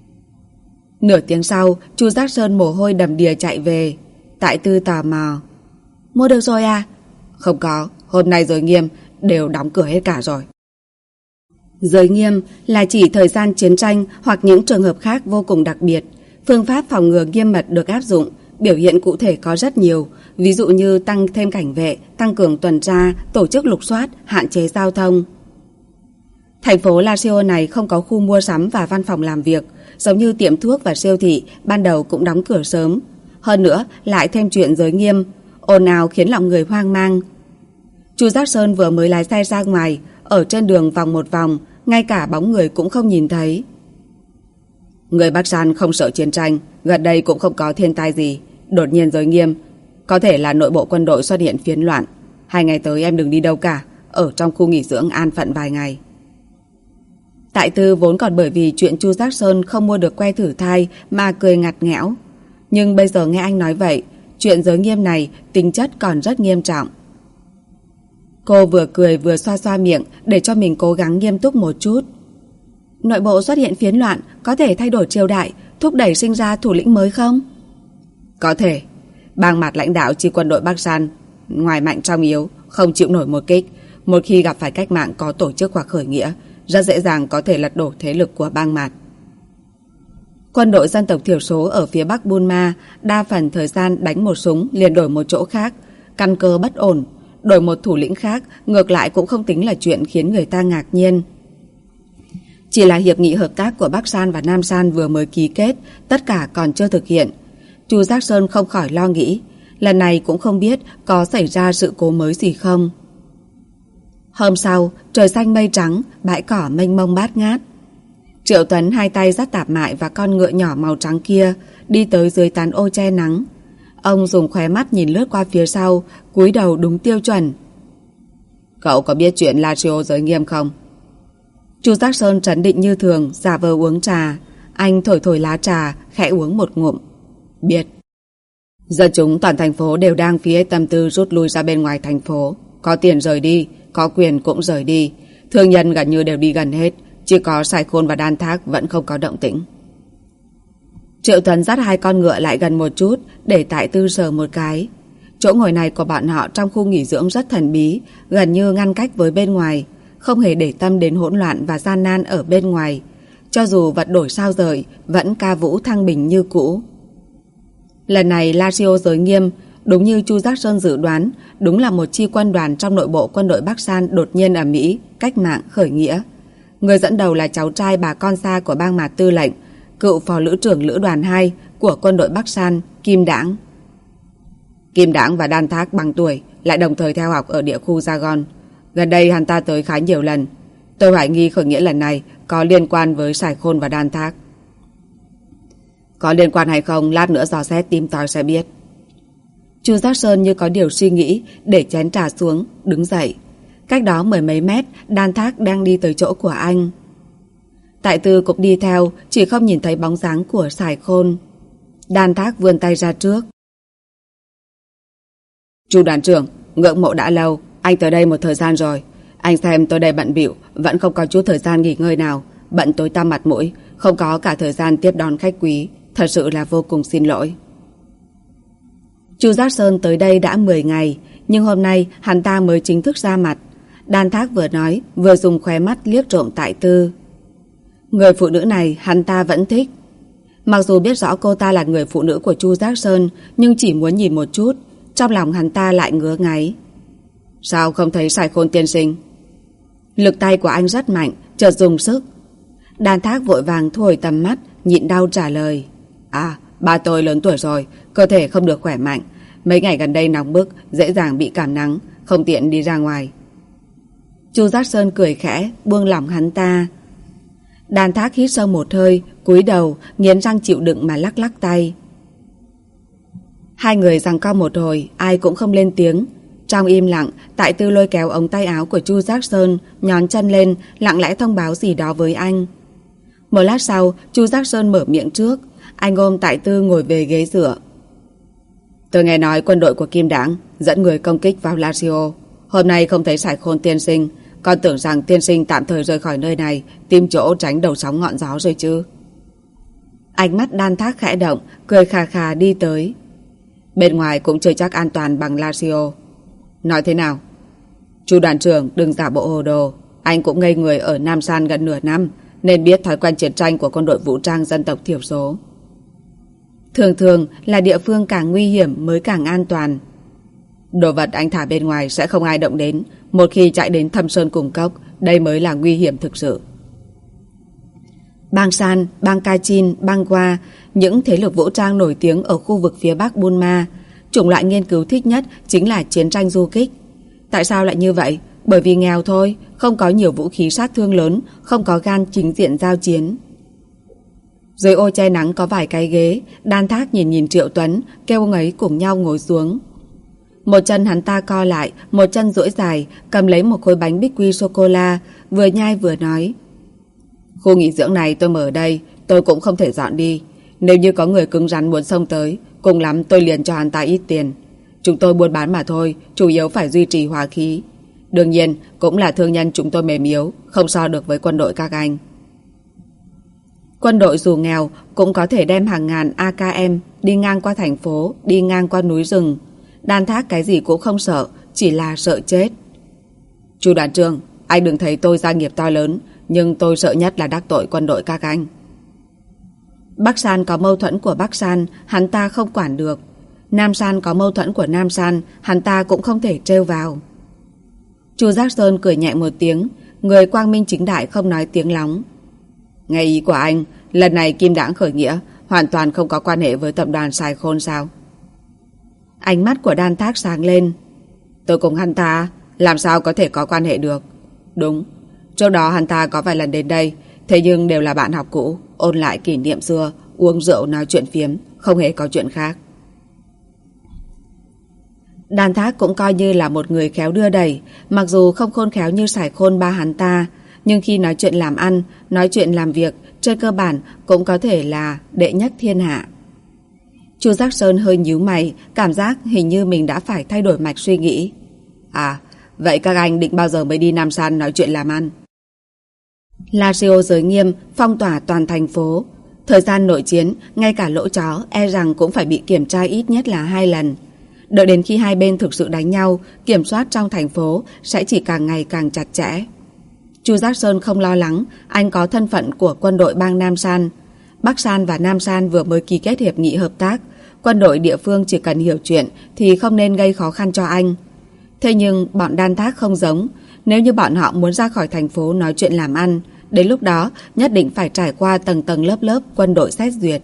Speaker 1: Nửa tiếng sau, Chu Giác Sơn mồ hôi đầm đìa chạy về. Tại Tư tò mò. Mua được rồi à? Không có, hôm nay Giới Nghiêm đều đóng cửa hết cả rồi. Giới nghiêm là chỉ thời gian chiến tranh hoặc những trường hợp khác vô cùng đặc biệt. Phương pháp phòng ngừa nghiêm mật được áp dụng, biểu hiện cụ thể có rất nhiều, ví dụ như tăng thêm cảnh vệ, tăng cường tuần tra, tổ chức lục soát, hạn chế giao thông. Thành phố Lazio này không có khu mua sắm và văn phòng làm việc, giống như tiệm thuốc và siêu thị, ban đầu cũng đóng cửa sớm. Hơn nữa, lại thêm chuyện giới nghiêm, ồn ào khiến lòng người hoang mang. Chu Giác Sơn vừa mới lái xe ra ngoài, ở trên đường vòng một vòng, ngay cả bóng người cũng không nhìn thấy. Người Bắc San không sợ chiến tranh, gần đây cũng không có thiên tai gì, đột nhiên giới nghiêm, có thể là nội bộ quân đội xuất hiện phiến loạn. 2 ngày tới em đừng đi đâu cả, ở trong khu nghỉ dưỡng an phận vài ngày. Tại Tư vốn còn bởi vì chuyện Chu Giác Sơn không mua được que thử thai mà cười ngặt nghẽo, nhưng bây giờ nghe anh nói vậy, chuyện giới nghiêm này tính chất còn rất nghiêm trọng. Cô vừa cười vừa xoa xoa miệng để cho mình cố gắng nghiêm túc một chút. Nội bộ xuất hiện phiến loạn có thể thay đổi triều đại, thúc đẩy sinh ra thủ lĩnh mới không? Có thể. Bang mặt lãnh đạo chi quân đội Bắc San, ngoài mạnh trong yếu, không chịu nổi một kích. Một khi gặp phải cách mạng có tổ chức hoặc khởi nghĩa, rất dễ dàng có thể lật đổ thế lực của bang mặt. Quân đội dân tộc thiểu số ở phía Bắc Burma đa phần thời gian đánh một súng liền đổi một chỗ khác, căn cơ bất ổn. Đổi một thủ lĩnh khác ngược lại cũng không tính là chuyện khiến người ta ngạc nhiên. Chỉ là hiệp nghị hợp tác của Bắc San và Nam San vừa mới ký kết, tất cả còn chưa thực hiện. Chu Giác Sơn không khỏi lo nghĩ, lần này cũng không biết có xảy ra sự cố mới gì không. Hôm sau, trời xanh mây trắng, bãi cỏ mênh mông bát ngát. Triệu Tuấn hai tay dắt Tạp Mại và con ngựa nhỏ màu trắng kia đi tới dưới tán ô che nắng. Ông dùng khóe mắt nhìn lướt qua phía sau, cúi đầu đúng tiêu chuẩn. Cậu có biết chuyện Lazio giới nghiêm không? Chu Giác Sơn trấn định như thường, giả vờ uống trà. Anh thổi thổi lá trà, khẽ uống một ngụm. Biết. Dân chúng toàn thành phố đều đang phía tâm tư rút lui ra bên ngoài thành phố. Có tiền rời đi, có quyền cũng rời đi. Thương nhân gần như đều đi gần hết, chỉ có Sài Khôn và Đan Thác vẫn không có động tĩnh. Triệu Tuấn dắt hai con ngựa lại gần một chút để Tại Tư sờ một cái. Chỗ ngồi này của bọn họ trong khu nghỉ dưỡng rất thần bí, gần như ngăn cách với bên ngoài, không hề để tâm đến hỗn loạn và gian nan ở bên ngoài. Cho dù vật đổi sao rời, vẫn ca vũ thăng bình như cũ. Lần này Lazio giới nghiêm, đúng như Chu Giác Sơn dự đoán, đúng là một chi quân đoàn trong nội bộ quân đội Bắc San đột nhiên ở Mỹ, cách mạng khởi nghĩa. Người dẫn đầu là cháu trai bà con xa của bang Mạt Tư lệnh, cựu phó lữ trưởng lữ đoàn 2 của quân đội Bắc San, Kim Đãng. Kim Đãng và Đan Thác bằng tuổi, lại đồng thời theo học ở địa khu Saigon. Gần đây hắn ta tới khá nhiều lần. Tôi hoài nghi khởi nghĩa lần này có liên quan với Sài Khôn và Đan Thác. Có liên quan hay không, lát nữa dò xét tìm tòi sẽ biết. Chu Giác Sơn như có điều suy nghĩ, để chén trà xuống, đứng dậy. Cách đó 10 mấy mét, Đan Thác đang đi tới chỗ của anh. Tại Tư cũng đi theo, chỉ không nhìn thấy bóng dáng của Sài Khôn. Đan Thác vươn tay ra trước. Chu đoàn trưởng, ngưỡng mộ đã lâu, anh tới đây một thời gian rồi. Anh xem tôi đây bận bịu, vẫn không có chút thời gian nghỉ ngơi nào, bận tối tăm mặt mũi, không có cả thời gian tiếp đón khách quý, thật sự là vô cùng xin lỗi. Chu Giác Sơn tới đây đã 10 ngày, nhưng hôm nay hắn ta mới chính thức ra mặt. Đan Thác vừa nói, vừa dùng khóe mắt liếc trộm Tại Tư. Người phụ nữ này hắn ta vẫn thích. Mặc dù biết rõ cô ta là người phụ nữ của Chu Giác Sơn, nhưng chỉ muốn nhìn một chút, trong lòng hắn ta lại ngứa ngáy. Sao không thấy Sài Khôn tiên sinh? Lực tay của anh rất mạnh, chợt dùng sức. Đan Thác vội vàng thu hồi tầm mắt, nhịn đau trả lời. À, ba tôi lớn tuổi rồi, cơ thể không được khỏe mạnh. Mấy ngày gần đây nóng bức, dễ dàng bị cảm nắng, không tiện đi ra ngoài. Chu Giác Sơn cười khẽ, buông lỏng hắn ta. Đan Thác hít sâu một hơi, cúi đầu, nghiến răng chịu đựng mà lắc lắc tay. Hai người giằng co một hồi, ai cũng không lên tiếng. Trong im lặng, Tại Tư lôi kéo ống tay áo của Chu Giác Sơn, nhón chân lên, lặng lẽ thông báo gì đó với anh. Một lát sau, Chu Giác Sơn mở miệng trước. Anh ôm Tại Tư ngồi về ghế dựa. Tôi nghe nói quân đội của Kim Đảng dẫn người công kích vào Lazio. Hôm nay không thấy Sải Khôn tiên sinh, còn tưởng rằng tiên sinh tạm thời rời khỏi nơi này, tìm chỗ tránh đầu sóng ngọn gió rồi chứ. Ánh mắt Đan Thác khẽ động, cười khà khà đi tới. Bên ngoài cũng chưa chắc an toàn bằng Lazio. Nói thế nào? Chu đoàn trưởng đừng giả bộ hồ đồ. Anh cũng ngây người ở Nam San gần nửa năm, nên biết thói quen chiến tranh của quân đội vũ trang dân tộc thiểu số. Thường thường là địa phương càng nguy hiểm mới càng an toàn. Đồ vật anh thả bên ngoài sẽ không ai động đến. Một khi chạy đến Thâm Sơn Cùng Cốc, đây mới là nguy hiểm thực sự. Bang San, bang Kachin, bang Qua, những thế lực vũ trang nổi tiếng ở khu vực phía Bắc Burma, chủng loại nghiên cứu thích nhất chính là chiến tranh du kích. Tại sao lại như vậy? Bởi vì nghèo thôi, không có nhiều vũ khí sát thương lớn, không có gan chính diện giao chiến. Dưới ô che nắng có vài cái ghế, Đan Thác nhìn Triệu Tuấn, kêu ông ấy cùng nhau ngồi xuống. Một chân hắn ta co lại, một chân duỗi dài, cầm lấy một khối bánh bích quy sô-cô-la, vừa nhai vừa nói. Khu nghỉ dưỡng này tôi mở ở đây, tôi cũng không thể dọn đi. Nếu như có người cứng rắn muốn xông tới, cùng lắm tôi liền cho hắn ta ít tiền. Chúng tôi buôn bán mà thôi, chủ yếu phải duy trì hòa khí. Đương nhiên, cũng là thương nhân chúng tôi mềm yếu, không so được với quân đội các anh. Quân đội dù nghèo cũng có thể đem hàng ngàn AKM đi ngang qua thành phố, đi ngang qua núi rừng. Đan Thác cái gì cũng không sợ, chỉ là sợ chết. Chu đoàn trưởng, anh đừng thấy tôi gia nghiệp to lớn, nhưng tôi sợ nhất là đắc tội quân đội các anh. Bắc San có mâu thuẫn của Bắc San, hắn ta không quản được. Nam San có mâu thuẫn của Nam San, hắn ta cũng không thể trêu vào. Chu Giác Sơn cười nhẹ một tiếng, người quang minh chính đại không nói tiếng lóng. Nghe ý của anh, lần này Kim Đảng khởi nghĩa hoàn toàn không có quan hệ với tập đoàn Sài Khôn sao? Ánh mắt của Đan Thác sáng lên. Tôi cùng hắn ta làm sao có thể có quan hệ được? Đúng, trước đó hắn ta có vài lần đến đây, thế nhưng đều là bạn học cũ, ôn lại kỷ niệm xưa, uống rượu nói chuyện phiếm, không hề có chuyện khác. Đan Thác cũng coi như là một người khéo đưa đẩy, mặc dù không khôn khéo như Sải Khôn ba hắn ta, nhưng khi nói chuyện làm ăn, nói chuyện làm việc, trên cơ bản cũng có thể là đệ nhất thiên hạ. Chu Giác Sơn hơi nhíu mày, cảm giác hình như mình đã phải thay đổi mạch suy nghĩ. À, vậy các anh định bao giờ mới đi Nam San nói chuyện làm ăn? Lazio giới nghiêm, phong tỏa toàn thành phố. Thời gian nội chiến, ngay cả lỗ chó e rằng cũng phải bị kiểm tra ít nhất là 2 lần. Đợi đến khi hai bên thực sự đánh nhau, kiểm soát trong thành phố sẽ chỉ càng ngày càng chặt chẽ. Chu Giác Sơn không lo lắng, anh có thân phận của quân đội bang Nam San. Bắc San và Nam San vừa mới ký kết hiệp nghị hợp tác, quân đội địa phương chỉ cần hiểu chuyện thì không nên gây khó khăn cho anh. Thế nhưng bọn Đan Thác không giống, nếu như bọn họ muốn ra khỏi thành phố nói chuyện làm ăn, đến lúc đó nhất định phải trải qua tầng tầng lớp lớp quân đội xét duyệt.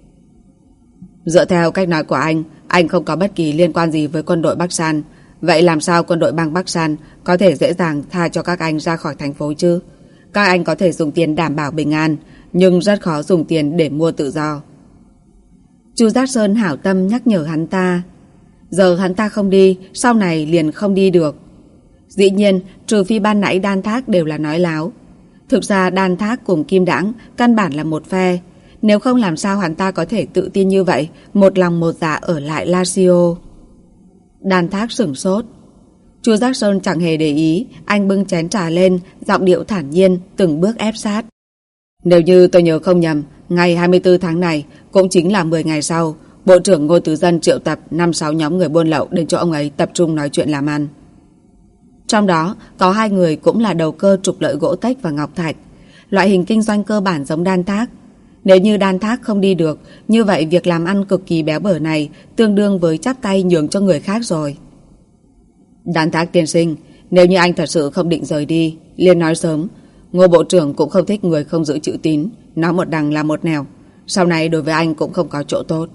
Speaker 1: Dựa theo cách nói của anh không có bất kỳ liên quan gì với quân đội Bắc San. Vậy làm sao quân đội bang Bắc San có thể dễ dàng tha cho các anh ra khỏi thành phố chứ? Các anh có thể dùng tiền đảm bảo bình an, nhưng rất khó dùng tiền để mua tự do. Chu Giác Sơn hảo tâm nhắc nhở hắn ta. Giờ hắn ta không đi, sau này liền không đi được. Dĩ nhiên, trừ phi ban nãy Đan Thác đều là nói láo. Thực ra Đan Thác cùng Kim Đảng căn bản là một phe. Nếu không làm sao hắn ta có thể tự tin như vậy, một lòng một dạ ở lại Lazio. Đan Thác sửng sốt. Chu Giác Sơn chẳng hề để ý, anh bưng chén trà lên, giọng điệu thản nhiên, từng bước ép sát. Nếu như tôi nhớ không nhầm, ngày 24 tháng này cũng chính là 10 ngày sau, Bộ trưởng Ngô Tứ Dân triệu tập 5-6 nhóm người buôn lậu đến chỗ ông ấy tập trung nói chuyện làm ăn. Trong đó có 2 người cũng là đầu cơ trục lợi gỗ tách và ngọc thạch, loại hình kinh doanh cơ bản giống Đan Thác. Nếu như Đan Thác không đi được, như vậy việc làm ăn cực kỳ béo bở này tương đương với chắp tay nhường cho người khác rồi. Đan Thác tiên sinh, nếu như anh thật sự không định rời đi, liền nói sớm. Ngô Bộ trưởng cũng không thích người không giữ chữ tín, nói một đằng là một nẻo. Sau này đối với anh cũng không có chỗ tốt.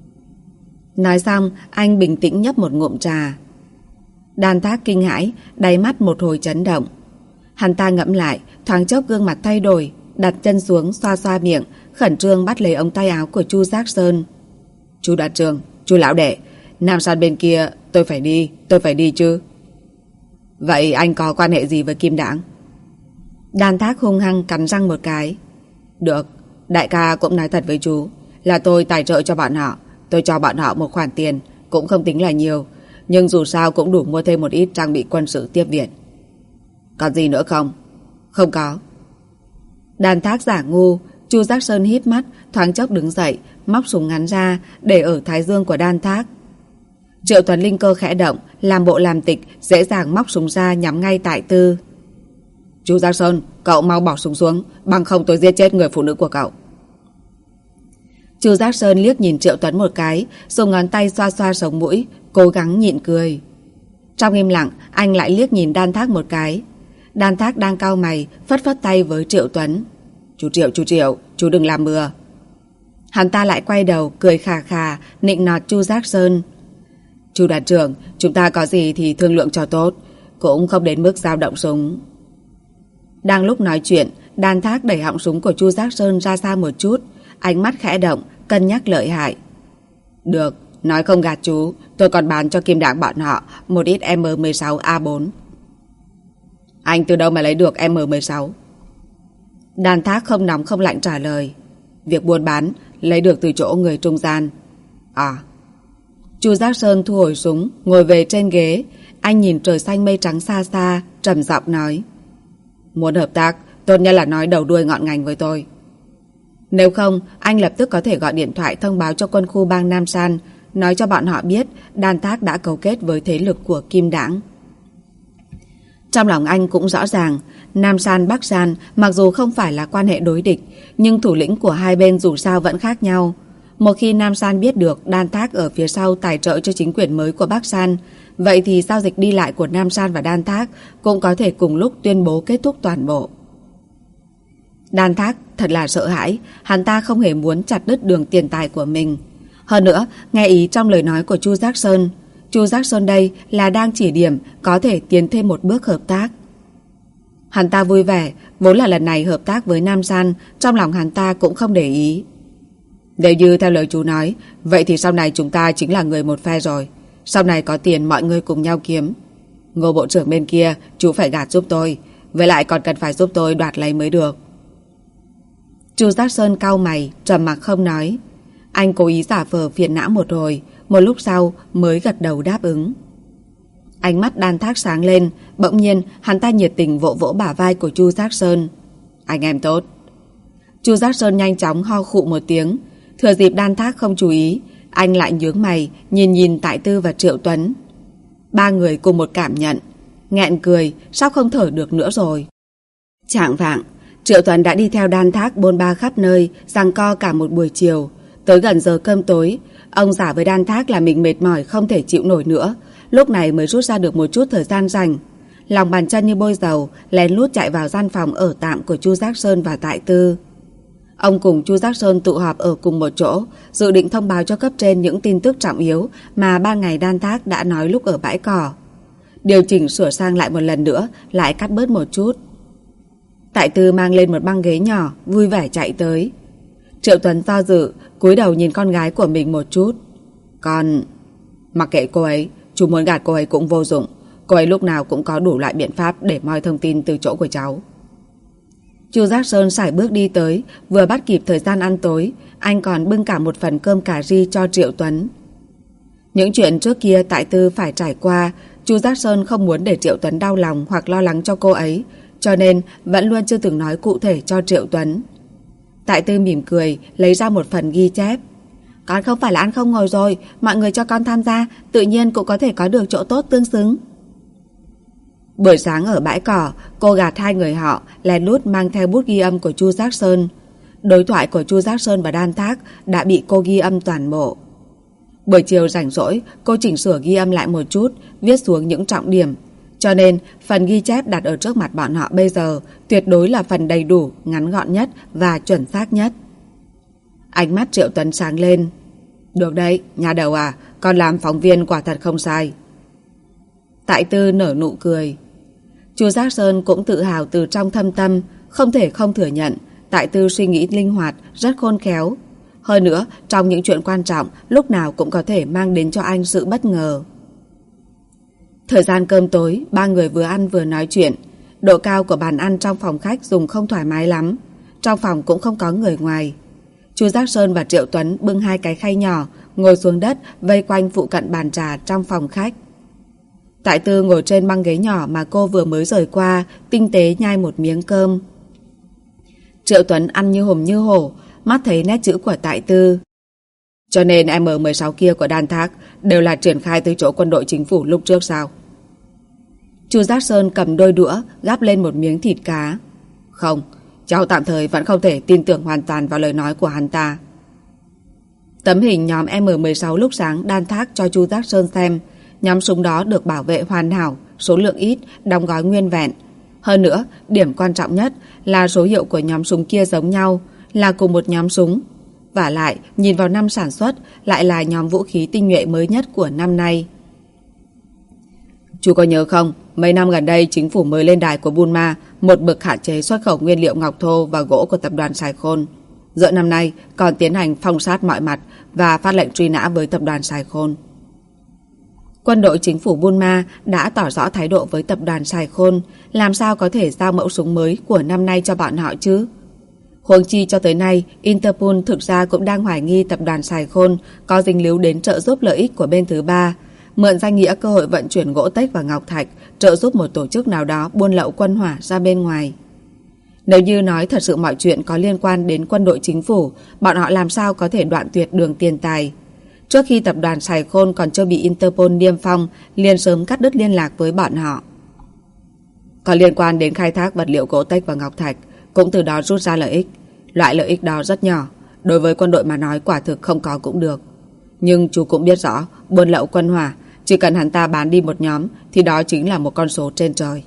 Speaker 1: Nói xong, anh bình tĩnh nhấp một ngụm trà. Đan Thác kinh hãi, đáy mắt một hồi chấn động. Hắn ta ngẫm lại, thoáng chốc gương mặt thay đổi, đặt chân xuống xoa xoa miệng, khẩn trương bắt lấy ống tay áo của Chu Giác Sơn. Chu đoàn trưởng, Chu lão đệ, Nam San bên kia tôi phải đi chứ. Vậy anh có quan hệ gì với Kim Đảng? Đan Thác hung hăng cắn răng một cái. Được, đại ca cũng nói thật với chú là tôi tài trợ cho bọn họ. Tôi cho bọn họ một khoản tiền, cũng không tính là nhiều, nhưng dù sao cũng đủ mua thêm một ít trang bị quân sự tiếp viện. Còn gì nữa không? Không có. Đan Thác giả ngu. Chu Giác Sơn híp mắt, thoáng chốc đứng dậy, móc súng ngắn ra để ở thái dương của Đan Thác. Triệu Tuấn linh cơ khẽ động, làm bộ làm tịch, dễ dàng móc súng ra nhắm ngay Tại Tư. Chu Giác Sơn, cậu mau bỏ súng xuống, bằng không tôi giết chết người phụ nữ của cậu. Chu Giác Sơn liếc nhìn Triệu Tuấn một cái, dùng ngón tay xoa xoa sống mũi, cố gắng nhịn cười. Trong im lặng, anh lại liếc nhìn Đan Thác một cái. Đan Thác đang cau mày, phất phất tay với Triệu Tuấn. Chú Triệu, chú đừng làm bừa. Hắn ta lại quay đầu, cười khà khà, nịnh nọt Chu Giác Sơn. Chu đoàn trưởng, chúng ta có gì thì thương lượng cho tốt, cũng không đến mức dao động súng. Đang lúc nói chuyện, Đan Thác đẩy họng súng của Chu Giác Sơn ra xa một chút, ánh mắt khẽ động, cân nhắc lợi hại. Được, nói không gạt chú, tôi còn bán cho Kim Đảng bọn họ một ít M16A4. Anh từ đâu mà lấy được M16? Đan Thác không nóng không lạnh trả lời. Việc buôn bán lấy được từ chỗ người trung gian. À. Chu Giác Sơn thu hồi súng, ngồi về trên ghế. Anh nhìn trời xanh mây trắng xa xa, trầm giọng nói. Muốn hợp tác, tốt nhất là nói đầu đuôi ngọn ngành với tôi. Nếu không, anh lập tức có thể gọi điện thoại thông báo cho quân khu bang Nam San, nói cho bọn họ biết Đan Thác đã cấu kết với thế lực của Kim Đảng. Trong lòng anh cũng rõ ràng, Nam San Bắc San mặc dù không phải là quan hệ đối địch, nhưng thủ lĩnh của hai bên dù sao vẫn khác nhau. Một khi Nam San biết được Đan Thác ở phía sau tài trợ cho chính quyền mới của Bắc San, vậy thì giao dịch đi lại của Nam San và Đan Thác cũng có thể cùng lúc tuyên bố kết thúc toàn bộ. Đan Thác thật là sợ hãi, hắn ta không hề muốn chặt đứt đường tiền tài của mình. Hơn nữa, nghe ý trong lời nói của Chu Giác Sơn, Chu Giác Sơn đây là đang chỉ điểm có thể tiến thêm một bước hợp tác. Hắn ta vui vẻ, vốn là lần này hợp tác với Nam San, trong lòng hắn ta cũng không để ý. Nếu như theo lời chú nói, vậy thì sau này chúng ta chính là người một phe rồi. Sau này có tiền mọi người cùng nhau kiếm. Ngô bộ trưởng bên kia, chú phải gạt giúp tôi, với lại còn cần phải giúp tôi đoạt lấy mới được. Chu Giác Sơn cau mày, trầm mặc không nói. Anh cố ý giả vờ phiền não một hồi, một lúc sau mới gật đầu đáp ứng. Ánh mắt Đan Thác sáng lên, bỗng nhiên hắn ta nhiệt tình vỗ vỗ bả vai của Chu Giác Sơn. Anh em tốt. Chu Giác Sơn nhanh chóng ho khụ một tiếng. Thừa dịp Đan Thác không chú ý, anh lại nhướng mày, nhìn Tại Tư và Triệu Tuấn. Ba người cùng một cảm nhận, nghẹn cười, sắp không thở được nữa rồi. Chạng vạng, Triệu Tuấn đã đi theo Đan Thác bôn ba khắp nơi, giằng co cả một buổi chiều. Tới gần giờ cơm tối, ông giả với Đan Thác là mình mệt mỏi không thể chịu nổi nữa, lúc này mới rút ra được một chút thời gian rảnh. Lòng bàn chân như bôi dầu, lén lút chạy vào gian phòng ở tạm của Chu Giác Sơn và Tại Tư. Ông cùng Chu Giác Sơn tụ họp ở cùng một chỗ, dự định thông báo cho cấp trên những tin tức trọng yếu mà ban ngày Đan Thác đã nói lúc ở bãi cỏ. Điều chỉnh sửa sang lại một lần nữa, lại cắt bớt một chút. Tại Tư mang lên một băng ghế nhỏ, vui vẻ chạy tới. Triệu Tuấn do dự, cúi đầu nhìn con gái của mình một chút. Con... Mặc kệ cô ấy, chú muốn gạt cô ấy cũng vô dụng. Cô ấy lúc nào cũng có đủ loại biện pháp để moi thông tin từ chỗ của cháu. Chu Giác Sơn sải bước đi tới, vừa bắt kịp thời gian ăn tối, anh còn bưng cả một phần cơm cà ri cho Triệu Tuấn. Những chuyện trước kia Tại Tư phải trải qua, Chu Giác Sơn không muốn để Triệu Tuấn đau lòng hoặc lo lắng cho cô ấy, cho nên vẫn luôn chưa từng nói cụ thể cho Triệu Tuấn. Tại Tư mỉm cười, lấy ra một phần ghi chép. Con không phải là ăn không ngồi rồi, mọi người cho con tham gia, tự nhiên cũng có thể có được chỗ tốt tương xứng. Buổi sáng ở bãi cỏ, cô gạt hai người họ, lén lút mang theo bút ghi âm của Chu Giác Sơn. Đối thoại của Chu Giác Sơn và Đan Thác đã bị cô ghi âm toàn bộ. Buổi chiều rảnh rỗi, cô chỉnh sửa ghi âm lại một chút, viết xuống những trọng điểm. Cho nên, phần ghi chép đặt ở trước mặt bọn họ bây giờ tuyệt đối là phần đầy đủ, ngắn gọn nhất và chuẩn xác nhất. Ánh mắt Triệu Tuấn sáng lên. Được đấy, nhà đầu à, con làm phóng viên quả thật không sai. Tại Tư nở nụ cười. Chu Giác Sơn cũng tự hào từ trong thâm tâm, không thể không thừa nhận, Tại Tư suy nghĩ linh hoạt, rất khôn khéo. Hơn nữa, trong những chuyện quan trọng, lúc nào cũng có thể mang đến cho anh sự bất ngờ. Thời gian cơm tối, ba người vừa ăn vừa nói chuyện. Độ cao của bàn ăn trong phòng khách dùng không thoải mái lắm. trong phòng cũng không có người ngoài. Chu Giác Sơn và Triệu Tuấn bưng 2 cái khay nhỏ, ngồi xuống đất vây quanh phụ cận bàn trà trong phòng khách. Tại Tư ngồi trên băng ghế nhỏ mà cô vừa mới rời qua, tinh tế nhai một miếng cơm. Triệu Tuấn ăn như hùm như hổ, mắt thấy nét chữ của Tại Tư. Cho nên M16 kia của Đan Thác đều là triển khai từ chỗ quân đội chính phủ lúc trước sao? Chu Giác Sơn cầm đôi đũa gắp lên một miếng thịt cá. Không, cháu tạm thời vẫn không thể tin tưởng hoàn toàn vào lời nói của hắn ta. Tấm hình nhóm M16 lúc sáng Đan Thác cho Chu Giác Sơn xem. Nhóm súng đó được bảo vệ hoàn hảo, số lượng ít, đóng gói nguyên vẹn. Hơn nữa, điểm quan trọng nhất là số hiệu của nhóm súng kia giống nhau, là cùng một nhóm súng. Vả lại, nhìn vào năm sản xuất, lại là nhóm vũ khí tinh nhuệ mới nhất của năm nay. Chú có nhớ không, mấy năm gần đây chính phủ mới lên đài của Bunma một bực hạn chế xuất khẩu nguyên liệu ngọc thô và gỗ của tập đoàn Sài Khôn. Giữa năm nay còn tiến hành phong sát mọi mặt và phát lệnh truy nã với tập đoàn Sài Khôn. Quân đội chính phủ Bunma đã tỏ rõ thái độ với tập đoàn Sài Khôn, làm sao có thể giao mẫu súng mới của năm nay cho bọn họ chứ? Huống chi cho tới nay, Interpol thực ra cũng đang hoài nghi tập đoàn Sài Khôn có dính líu đến trợ giúp lợi ích của bên thứ ba, mượn danh nghĩa cơ hội vận chuyển gỗ tếch và ngọc thạch, trợ giúp một tổ chức nào đó buôn lậu quân hỏa ra bên ngoài. Nếu như nói thật sự mọi chuyện có liên quan đến quân đội chính phủ, bọn họ làm sao có thể đoạn tuyệt đường tiền tài? Trước khi tập đoàn Sài Khôn còn chưa bị Interpol niêm phong, liền sớm cắt đứt liên lạc với bọn họ. Còn liên quan đến khai thác vật liệu gỗ tếch và ngọc thạch, cũng từ đó rút ra lợi ích. Loại lợi ích đó rất nhỏ, đối với quân đội mà nói quả thực không có cũng được. Nhưng chú cũng biết rõ, buôn lậu quân hỏa, chỉ cần hắn ta bán đi một nhóm thì đó chính là một con số trên trời.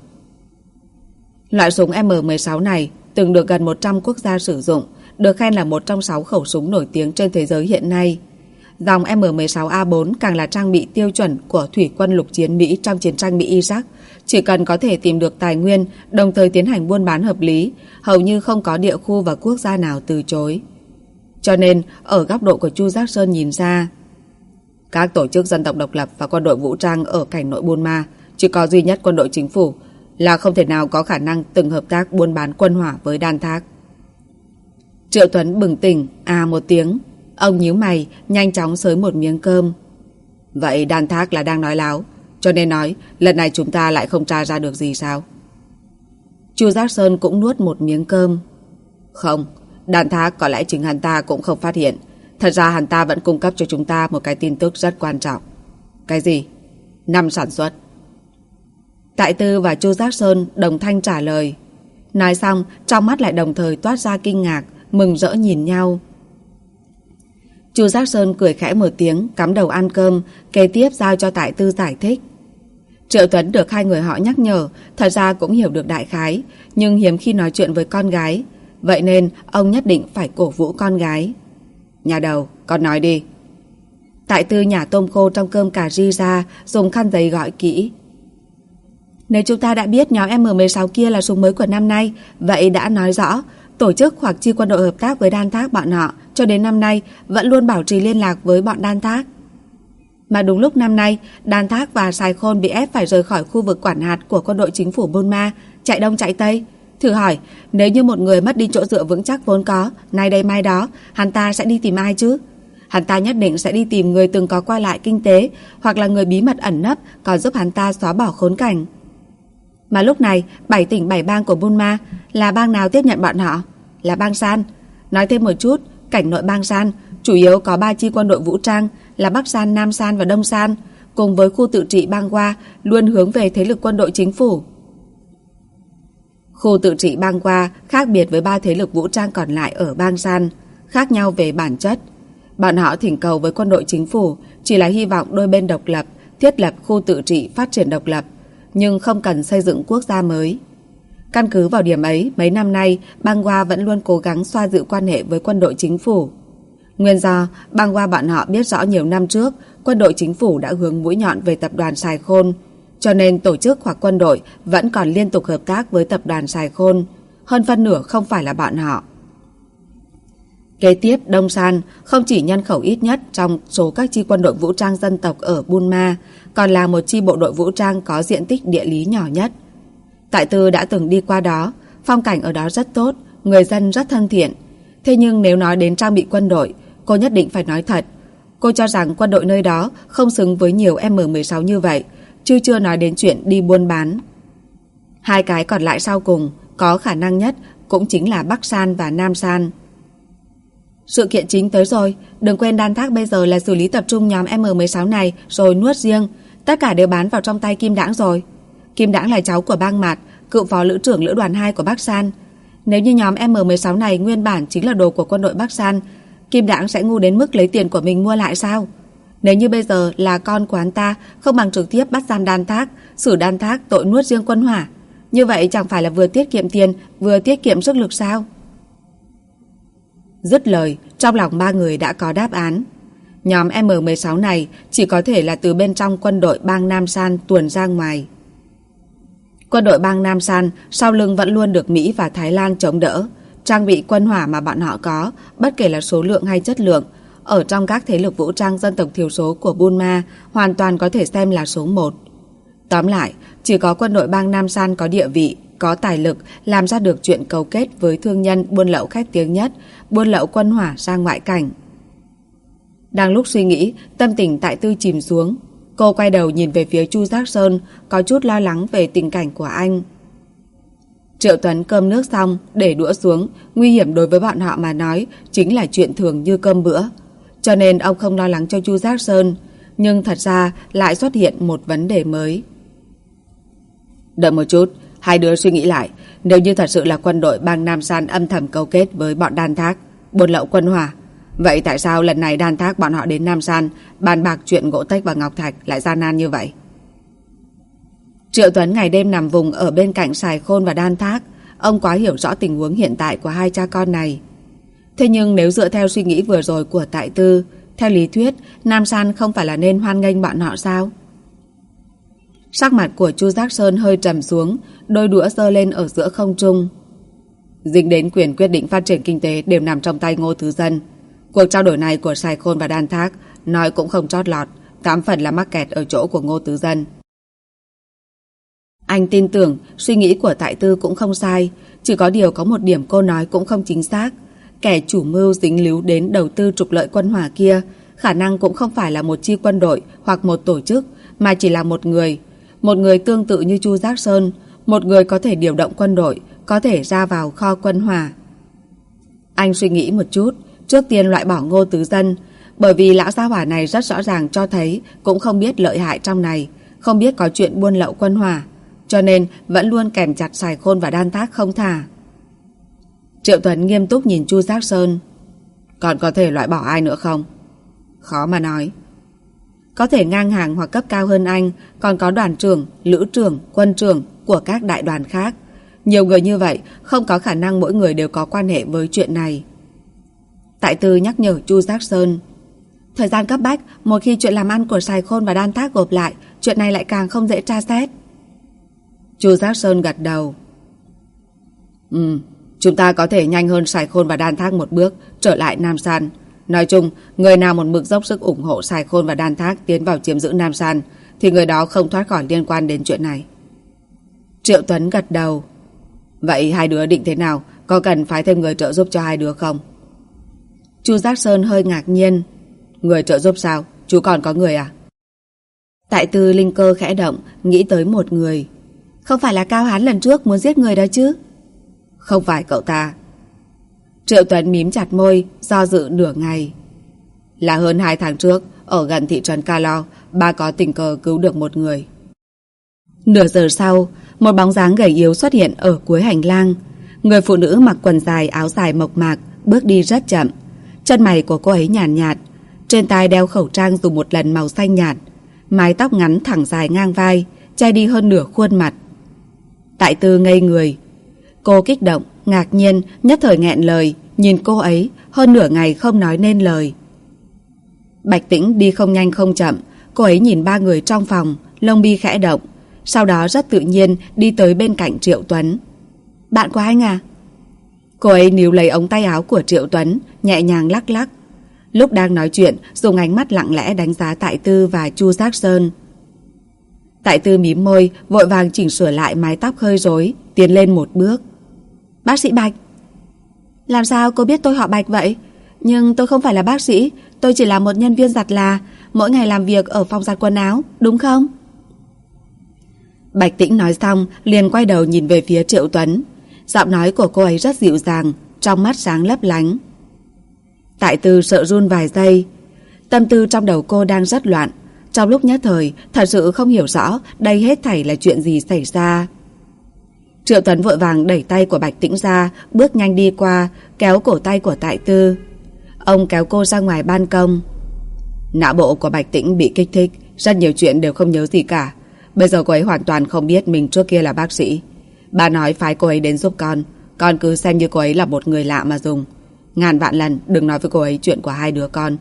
Speaker 1: Loại súng M16 này từng được gần 100 quốc gia sử dụng, được khen là một trong 6 khẩu súng nổi tiếng trên thế giới hiện nay. Dòng M16A4 càng là trang bị tiêu chuẩn của thủy quân lục chiến Mỹ trong chiến tranh Mỹ-Iraq. Chỉ cần có thể tìm được tài nguyên, đồng thời tiến hành buôn bán hợp lý, hầu như không có địa khu và quốc gia nào từ chối. Cho nên, ở góc độ của Chu Giác Sơn nhìn ra, các tổ chức dân tộc độc lập và quân đội vũ trang ở cảnh nội Bunma, chỉ có duy nhất quân đội chính phủ là không thể nào có khả năng từng hợp tác buôn bán quân hỏa với Đan Thác. Triệu Tuấn bừng tỉnh, một tiếng. Ông nhíu mày, nhanh chóng xới một miếng cơm. Vậy Đan Thác là đang nói láo, cho nên nói lần này chúng ta lại không tra ra được gì sao? Chu Giác Sơn cũng nuốt một miếng cơm. Không, Đan Thác có lẽ chính hắn ta cũng không phát hiện. Thật ra hắn ta vẫn cung cấp cho chúng ta một cái tin tức rất quan trọng. Cái gì? Năm sản xuất. Tại Tư và Chu Giác Sơn đồng thanh trả lời. Nói xong, trong mắt lại đồng thời toát ra kinh ngạc, mừng rỡ nhìn nhau. Chu Giác Sơn cười khẽ một tiếng, cắm đầu ăn cơm, kế tiếp giao cho Tại Tư giải thích. Triệu Tuấn được hai người họ nhắc nhở, thật ra cũng hiểu được đại khái, nhưng hiếm khi nói chuyện với con gái. Vậy nên ông nhất định phải cổ vũ con gái. Nhà đầu, con nói đi. Tại Tư nhả tôm khô trong cơm cà ri ra, dùng khăn giấy gọi kỹ. Nếu chúng ta đã biết nhóm M16 kia là súng mới của năm nay, vậy đã nói rõ tổ chức hoặc chi quân đội hợp tác với Đan Thác bọn họ cho đến năm nay vẫn luôn bảo trì liên lạc với bọn Đan Thác. Mà đúng lúc năm nay, Đan Thác và Sài Khôn bị ép phải rời khỏi khu vực quản hạt của quân đội chính phủ Bunma, chạy đông chạy tây. Thử hỏi, nếu như một người mất đi chỗ dựa vững chắc vốn có, nay đây mai đó, hắn ta sẽ đi tìm ai chứ? Hắn ta nhất định sẽ đi tìm người từng có qua lại kinh tế, hoặc là người bí mật ẩn nấp còn giúp hắn ta xóa bỏ khốn cảnh. Mà lúc này, 7 tỉnh 7 bang của Bunma là bang nào tiếp nhận bọn họ? Là bang San. Nói thêm một chút, cảnh nội bang San chủ yếu có 3 chi quân đội vũ trang là Bắc San, Nam San và Đông San, cùng với khu tự trị Bangwa luôn hướng về thế lực quân đội chính phủ. Khu tự trị Bangwa khác biệt với 3 thế lực vũ trang còn lại ở bang San, khác nhau về bản chất. Bọn họ thỉnh cầu với quân đội chính phủ chỉ là hy vọng đôi bên độc lập, thiết lập khu tự trị phát triển độc lập, nhưng không cần xây dựng quốc gia mới. Căn cứ vào điểm ấy, mấy năm nay, Bangwa vẫn luôn cố gắng xoa dịu quan hệ với quân đội chính phủ. Nguyên do, Bangwa bọn họ biết rõ nhiều năm trước, quân đội chính phủ đã hướng mũi nhọn về tập đoàn Sài Khôn, cho nên tổ chức hoặc quân đội vẫn còn liên tục hợp tác với tập đoàn Sài Khôn, hơn phân nửa không phải là bọn họ. Kế tiếp, Đông San không chỉ nhân khẩu ít nhất trong số các chi quân đội vũ trang dân tộc ở Bunma, còn là một chi bộ đội vũ trang có diện tích địa lý nhỏ nhất. Tại Tư đã từng đi qua đó, phong cảnh ở đó rất tốt, người dân rất thân thiện. Thế nhưng nếu nói đến trang bị quân đội, cô nhất định phải nói thật. Cô cho rằng quân đội nơi đó không xứng với nhiều M16 như vậy, chứ chưa nói đến chuyện đi buôn bán. Hai cái còn lại sau cùng có khả năng nhất cũng chính là Bắc San và Nam San. Sự kiện chính tới rồi, đừng quên Đan Thác bây giờ là xử lý tập trung nhóm M16 này rồi nuốt riêng, tất cả đều bán vào trong tay Kim Đãng rồi. Kim Đãng là cháu của Bang Mạt, cựu phó lữ trưởng lữ đoàn 2 của Bắc San. Nếu như nhóm M16 này nguyên bản chính là đồ của quân đội Bắc San, Kim Đãng sẽ ngu đến mức lấy tiền của mình mua lại sao? Nếu như bây giờ là con của hắn ta, không bằng trực tiếp bắt giam Đan Thác, xử Đan Thác tội nuốt riêng quân hỏa. Như vậy chẳng phải là vừa tiết kiệm tiền, vừa tiết kiệm sức lực sao? Dứt lời, trong lòng ba người đã có đáp án. Nhóm M16 này chỉ có thể là từ bên trong quân đội bang Nam San tuồn ra ngoài. Quân đội bang Nam San sau lưng vẫn luôn được Mỹ và Thái Lan chống đỡ. Trang bị quân hỏa mà bọn họ có, bất kể là số lượng hay chất lượng, ở trong các thế lực vũ trang dân tộc thiểu số của Burma hoàn toàn có thể xem là số 1. Tóm lại, chỉ có quân đội bang Nam San có địa vị, có tài lực làm ra được chuyện cấu kết với thương nhân buôn lậu khét tiếng nhất, buôn lậu quân hỏa sang ngoại cảnh. Đang lúc suy nghĩ, tâm tình Tại Tư chìm xuống. Cô quay đầu nhìn về phía Chu Giác Sơn, có chút lo lắng về tình cảnh của anh. Triệu Tuấn cơm nước xong, để đũa xuống, nguy hiểm đối với bọn họ mà nói chính là chuyện thường như cơm bữa. Cho nên ông không lo lắng cho Chu Giác Sơn, nhưng thật ra lại xuất hiện một vấn đề mới. Đợi một chút, hai đứa suy nghĩ lại, nếu như thật sự là quân đội bang Nam San âm thầm cấu kết với bọn Đan Thác, buôn lậu quân hỏa, vậy tại sao lần này Đan Thác bọn họ đến Nam San bàn bạc chuyện gỗ tách và ngọc thạch lại gian nan như vậy? Triệu Tuấn ngày đêm nằm vùng ở bên cạnh Sài Khôn và Đan Thác, ông quá hiểu rõ tình huống hiện tại của hai cha con này. Thế nhưng nếu dựa theo suy nghĩ vừa rồi của Tại Tư, theo lý thuyết Nam San không phải là nên hoan nghênh bọn họ sao? Sắc mặt của Chu Giác Sơn hơi trầm xuống, đôi đũa giơ lên ở giữa không trung. Dính đến quyền quyết định phát triển kinh tế đều nằm trong tay Ngô Thứ Dân. Cuộc trao đổi này của Sài Khôn và Đan Thác nói cũng không chót lọt, 8 phần là mắc kẹt ở chỗ của Ngô Thứ Dân. Anh tin tưởng suy nghĩ của Tại Tư cũng không sai, chỉ có điều có một điểm cô nói cũng không chính xác. Kẻ chủ mưu dính líu đến đầu tư trục lợi quân hỏa kia khả năng cũng không phải là một chi quân đội hoặc một tổ chức, mà chỉ là một người. Một người tương tự như Chu Giác Sơn, một người có thể điều động quân đội, có thể ra vào kho quân hỏa. Anh suy nghĩ một chút, trước tiên loại bỏ Ngô Tứ Dân, bởi vì lão gia hỏa này rất rõ ràng cho thấy cũng không biết lợi hại trong này, không biết có chuyện buôn lậu quân hỏa, cho nên vẫn luôn kèm chặt Sài Khôn và Đan Thác không thả. Triệu Tuấn nghiêm túc nhìn Chu Giác Sơn. Còn có thể loại bỏ ai nữa không? Khó mà nói. Có thể ngang hàng hoặc cấp cao hơn anh, còn có đoàn trưởng, lữ trưởng, quân trưởng của các đại đoàn khác. Nhiều người như vậy, không có khả năng mỗi người đều có quan hệ với chuyện này. Tại Tư nhắc nhở Chu Giác Sơn. Thời gian cấp bách, một khi chuyện làm ăn của Sài Khôn và Đan Thác gộp lại, chuyện này lại càng không dễ tra xét. Chu Giác Sơn gật đầu. Chúng ta có thể nhanh hơn Sài Khôn và Đan Thác một bước, trở lại Nam San. Nói chung, người nào một mực dốc sức ủng hộ Sài Khôn và Đan Thác tiến vào chiếm giữ Nam San, thì người đó không thoát khỏi liên quan đến chuyện này. Triệu Tuấn gật đầu. Vậy hai đứa định thế nào? Có cần phái thêm người trợ giúp cho hai đứa không? Chu Giác Sơn hơi ngạc nhiên. Người trợ giúp sao? Chú còn có người à? Tại Tư linh cơ khẽ động, nghĩ tới một người. Không phải là Cao Hán lần trước muốn giết người đó chứ? Không phải cậu ta. Triệu Tuấn mím chặt môi, do dự nửa ngày. Là hơn 2 tháng trước, ở gần thị trấn Ca Lo, ba có tình cờ cứu được một người. Nửa giờ sau, một bóng dáng gầy yếu xuất hiện ở cuối hành lang. Người phụ nữ mặc quần dài áo dài mộc mạc, bước đi rất chậm. Chân mày của cô ấy nhàn nhạt, trên tai đeo khẩu trang dùng một lần màu xanh nhạt, mái tóc ngắn thẳng dài ngang vai, che đi hơn nửa khuôn mặt. Tại Tư ngây người. Cô kích động, ngạc nhiên, nhất thời nghẹn lời, nhìn cô ấy, hơn nửa ngày không nói nên lời. Bạch Tĩnh đi không nhanh không chậm, cô ấy nhìn ba người trong phòng, lông mi khẽ động, sau đó rất tự nhiên đi tới bên cạnh Triệu Tuấn. Bạn của anh à? Cô ấy níu lấy ống tay áo của Triệu Tuấn, nhẹ nhàng lắc lắc. Lúc đang nói chuyện, dùng ánh mắt lặng lẽ đánh giá Tại Tư và Chu Giác Sơn. Tại Tư mím môi, vội vàng chỉnh sửa lại mái tóc hơi rối, tiến lên một bước. Bác sĩ Bạch. Làm sao cô biết tôi họ Bạch vậy? Nhưng tôi không phải là bác sĩ, tôi chỉ là một nhân viên giặt là, mỗi ngày làm việc ở phòng giặt quần áo, đúng không? Bạch Tĩnh nói xong liền quay đầu nhìn về phía Triệu Tuấn. Giọng nói của cô ấy rất dịu dàng, trong mắt sáng lấp lánh. Tại Tư sợ run vài giây. Tâm tư trong đầu cô đang rất loạn. Trong lúc nhất thời thật sự không hiểu rõ đây hết thảy là chuyện gì xảy ra. Triệu Tuấn vội vàng đẩy tay của Bạch Tĩnh ra, bước nhanh đi qua, kéo cổ tay của Tại Tư. Ông kéo cô ra ngoài ban công. Não bộ của Bạch Tĩnh bị kích thích, rất nhiều chuyện đều không nhớ gì cả. Bây giờ cô ấy hoàn toàn không biết mình trước kia là bác sĩ. Bà nói phái cô ấy đến giúp con cứ xem như cô ấy là một người lạ mà dùng. Ngàn vạn lần đừng nói với cô ấy chuyện của hai đứa con.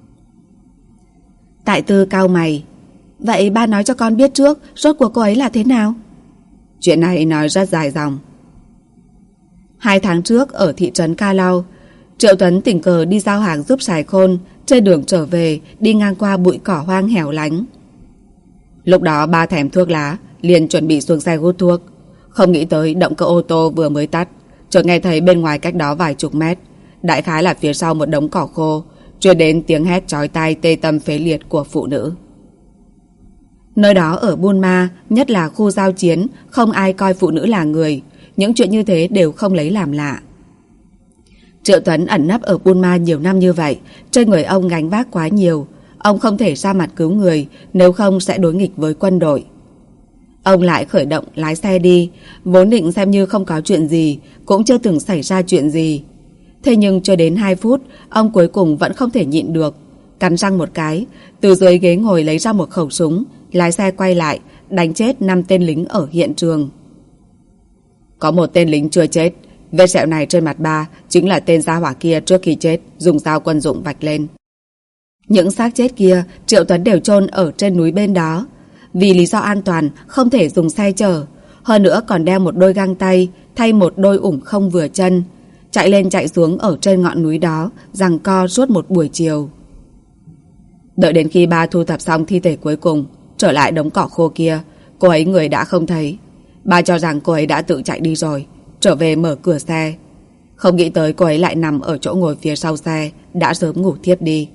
Speaker 1: Tại Tư cau mày. Vậy ba nói cho con biết trước, rốt cuộc cô ấy là thế nào? Chuyện này nói rất dài dòng. 2 tháng trước ở thị trấn Ca Lau, Triệu Tuấn tình cờ đi giao hàng giúp Sài Khôn. Trên đường trở về, đi ngang qua bụi cỏ hoang hẻo lánh. Lúc đó ba thèm thuốc lá, liền chuẩn bị xuống xe hút thuốc. Không nghĩ tới động cơ ô tô vừa mới tắt, chợt nghe thấy bên ngoài cách đó vài chục mét, đại khái là phía sau một đống cỏ khô, truyền đến tiếng hét chói tai tê tâm phế liệt của phụ nữ. Nơi đó ở Buôn Ma, nhất là khu giao chiến, không ai coi phụ nữ là người. Những chuyện như thế đều không lấy làm lạ. Triệu Tuấn ẩn nấp ở Buôn Ma nhiều năm như vậy, trên người ông gánh vác quá nhiều. Ông không thể ra mặt cứu người, nếu không sẽ đối nghịch với quân đội. Ông lại khởi động lái xe đi, vốn định xem như không có chuyện gì, cũng chưa từng xảy ra chuyện gì. Thế nhưng chưa đến 2 phút, ông cuối cùng vẫn không thể nhịn được. Cắn răng một cái, từ dưới ghế ngồi lấy ra một khẩu súng, lái xe quay lại, đánh chết 5 tên lính ở hiện trường. Có một tên lính chưa chết, vết sẹo này trên mặt ba chính là tên gia hỏa kia trước khi chết dùng dao quân dụng vạch lên. Những xác chết kia Triệu Tuấn đều chôn ở trên núi bên đó. Vì lý do an toàn không thể dùng xe chở, hơn nữa còn đeo một đôi găng tay thay một đôi ủng không vừa chân, chạy lên chạy xuống ở trên ngọn núi đó, giằng co suốt một buổi chiều. Đợi đến khi ba thu thập xong thi thể cuối cùng, trở lại đống cỏ khô kia, cô ấy người đã không thấy. Ba cho rằng cô ấy đã tự chạy đi rồi, trở về mở cửa xe. Không nghĩ tới cô ấy lại nằm ở chỗ ngồi phía sau xe, đã sớm ngủ thiếp đi.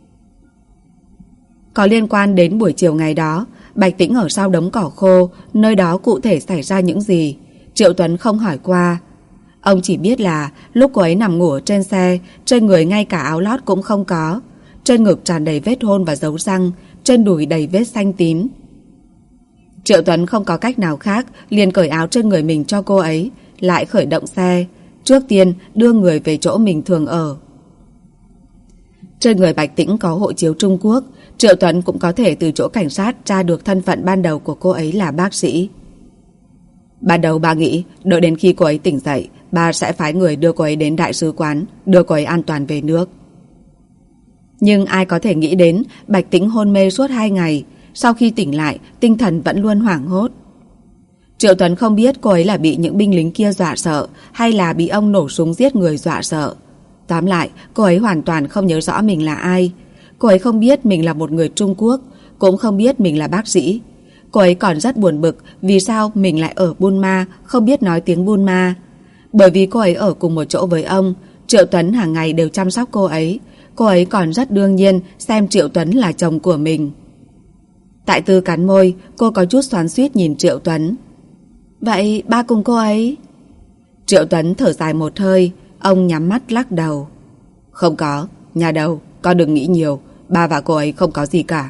Speaker 1: Có liên quan đến buổi chiều ngày đó, Bạch Tĩnh ở sau đống cỏ khô, nơi đó cụ thể xảy ra những gì, Triệu Tuấn không hỏi qua. Ông chỉ biết là lúc cô ấy nằm ngủ ở trên xe, trên người ngay cả áo lót cũng không có, trên ngực tràn đầy vết hôn và dấu răng, trên đùi đầy vết xanh tím. Triệu Tuấn không có cách nào khác, liền cởi áo trên người mình cho cô ấy, lại khởi động xe, trước tiên đưa người về chỗ mình thường ở. Trên người Bạch Tĩnh có hộ chiếu Trung Quốc, Triệu Tuấn cũng có thể từ chỗ cảnh sát tra được thân phận ban đầu của cô ấy là bác sĩ. Ban đầu ba nghĩ đợi đến khi cô ấy tỉnh dậy, ba sẽ phái người đưa cô ấy đến đại sứ quán, đưa cô ấy an toàn về nước. Nhưng ai có thể nghĩ đến Bạch Tĩnh hôn mê suốt 2 ngày, sau khi tỉnh lại tinh thần vẫn luôn hoảng hốt. Triệu Tuấn không biết cô ấy là bị những binh lính kia dọa sợ hay là bị ông nổ súng giết người dọa sợ. Tóm lại, cô ấy hoàn toàn không nhớ rõ mình là ai. Cô ấy không biết mình là một người Trung Quốc, cũng không biết mình là bác sĩ. Cô ấy còn rất buồn bực vì sao mình lại ở Buôn Ma, không biết nói tiếng Buôn Ma. Bởi vì cô ấy ở cùng một chỗ với ông, Triệu Tuấn hàng ngày đều chăm sóc cô ấy. Cô ấy còn rất đương nhiên xem Triệu Tuấn là chồng của mình. Tại Tư cắn môi, cô có chút xoắn xuýt nhìn Triệu Tuấn. Vậy ba cùng cô ấy? Triệu Tuấn thở dài một hơi, ông nhắm mắt lắc đầu. Không có, nhà đầu, con đừng nghĩ nhiều, ba và cô ấy không có gì cả.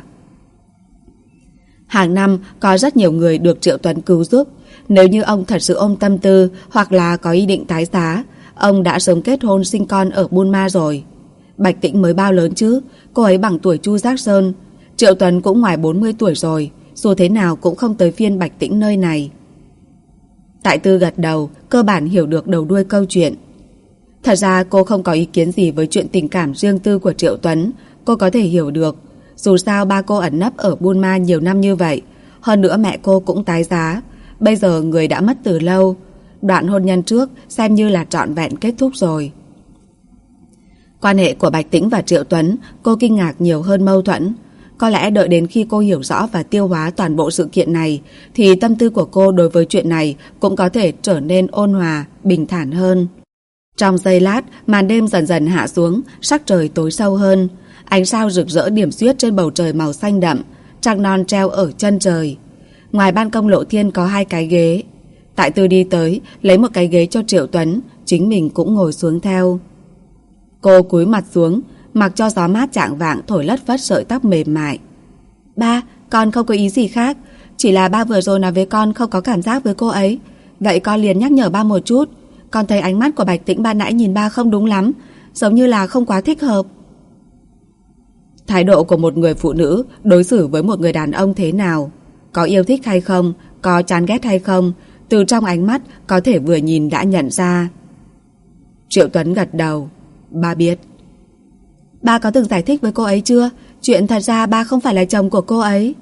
Speaker 1: Hàng năm có rất nhiều người được Triệu Tuấn cứu giúp. Nếu như ông thật sự ôm tâm tư hoặc là có ý định tái giá, ông đã sớm kết hôn sinh con ở Buôn Ma rồi. Bạch Tĩnh mới bao lớn chứ, cô ấy bằng tuổi Chu Giác Sơn. Triệu Tuấn cũng ngoài 40 tuổi rồi, dù thế nào cũng không tới phiên Bạch Tĩnh nơi này. Tại Tư gật đầu, cơ bản hiểu được đầu đuôi câu chuyện. Thật ra cô không có ý kiến gì với chuyện tình cảm riêng tư của Triệu Tuấn. Cô có thể hiểu được. Dù sao ba cô ẩn nấp ở Buôn Ma nhiều năm như vậy. Hơn nữa mẹ cô cũng tái giá. Bây giờ người đã mất từ lâu. Đoạn hôn nhân trước xem như là trọn vẹn kết thúc rồi. Quan hệ của Bạch Tĩnh và Triệu Tuấn cô kinh ngạc nhiều hơn mâu thuẫn. Có lẽ đợi đến khi cô hiểu rõ và tiêu hóa toàn bộ sự kiện này thì tâm tư của cô đối với chuyện này cũng có thể trở nên ôn hòa, bình thản hơn. Trong giây lát, màn đêm dần dần hạ xuống, sắc trời tối sâu hơn. Ánh sao rực rỡ điểm xuyết trên bầu trời màu xanh đậm, trăng non treo ở chân trời. Ngoài ban công lộ thiên có 2 cái ghế. Tại Tư đi tới, lấy một cái ghế cho Triệu Tuấn, chính mình cũng ngồi xuống theo. Cô cúi mặt xuống, mặc cho gió mát chạng vạng thổi lất phất sợi tóc mềm mại. Ba, con không có ý gì khác, chỉ là ba vừa rồi nói với con không có cảm giác với cô ấy. Vậy con liền nhắc nhở ba một chút. Con thấy ánh mắt của Bạch Tĩnh ban nãy nhìn ba không đúng lắm, giống như là không quá thích hợp. Thái độ của một người phụ nữ đối xử với một người đàn ông thế nào? Có yêu thích hay không? Có chán ghét hay không? Từ trong ánh mắt có thể vừa nhìn đã nhận ra. Triệu Tuấn gật đầu. Ba biết. Ba có từng giải thích với cô ấy chưa? Chuyện thật ra ba không phải là chồng của cô ấy.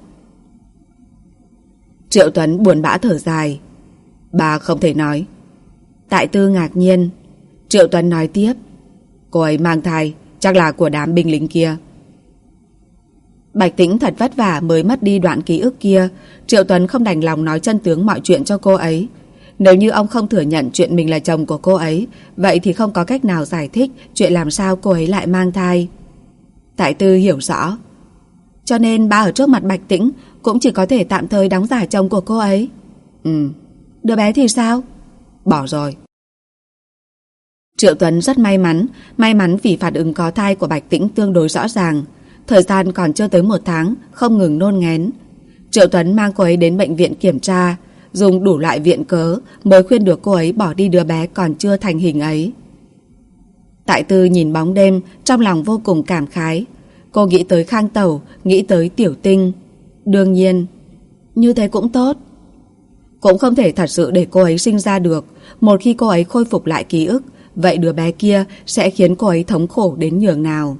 Speaker 1: Triệu Tuấn buồn bã thở dài. Ba không thể nói. Tại Tư ngạc nhiên. Triệu Tuấn nói tiếp. Cô ấy mang thai, chắc là của đám binh lính kia. Bạch Tĩnh thật vất vả mới mất đi đoạn ký ức kia. Triệu Tuấn không đành lòng nói chân tướng mọi chuyện cho cô ấy. Nếu như ông không thừa nhận chuyện mình là chồng của cô ấy, vậy thì không có cách nào giải thích chuyện làm sao cô ấy lại mang thai. Tại Tư hiểu rõ. Cho nên ba ở trước mặt Bạch Tĩnh cũng chỉ có thể tạm thời đóng giả chồng của cô ấy. Đứa bé thì sao? Bỏ rồi. Triệu Tuấn rất may mắn vì phản ứng có thai của Bạch Tĩnh tương đối rõ ràng. Thời gian còn chưa tới 1 tháng, không ngừng nôn nghén. Triệu Tuấn mang cô ấy đến bệnh viện kiểm tra, dùng đủ loại viện cớ mới khuyên được cô ấy bỏ đi đứa bé còn chưa thành hình ấy. Tại Tư nhìn bóng đêm, trong lòng vô cùng cảm khái. Cô nghĩ tới Khang Tẩu, nghĩ tới Tiểu Tinh. Đương nhiên, như thế cũng tốt. Cũng không thể thật sự để cô ấy sinh ra được. Một khi cô ấy khôi phục lại ký ức, vậy đứa bé kia sẽ khiến cô ấy thống khổ đến nhường nào.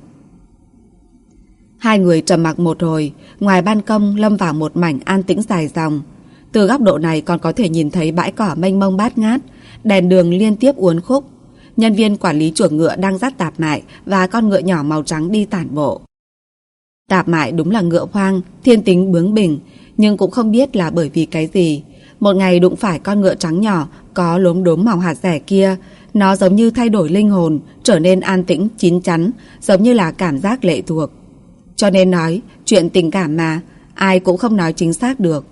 Speaker 1: Hai người trầm mặc một hồi, ngoài ban công lâm vào một mảnh an tĩnh dài dòng. Từ góc độ này còn có thể nhìn thấy bãi cỏ mênh mông bát ngát, đèn đường liên tiếp uốn khúc. Nhân viên quản lý chuồng ngựa đang dắt Tạp Mại và con ngựa nhỏ màu trắng đi tản bộ. Tạp Mại đúng là ngựa hoang, thiên tính bướng bỉnh, nhưng cũng không biết là bởi vì cái gì. Một ngày đụng phải con ngựa trắng nhỏ có lốm đốm màu hạt dẻ kia, nó giống như thay đổi linh hồn, trở nên an tĩnh, chín chắn, giống như là cảm giác lệ thuộc. Cho nên nói, chuyện tình cảm mà, ai cũng không nói chính xác được.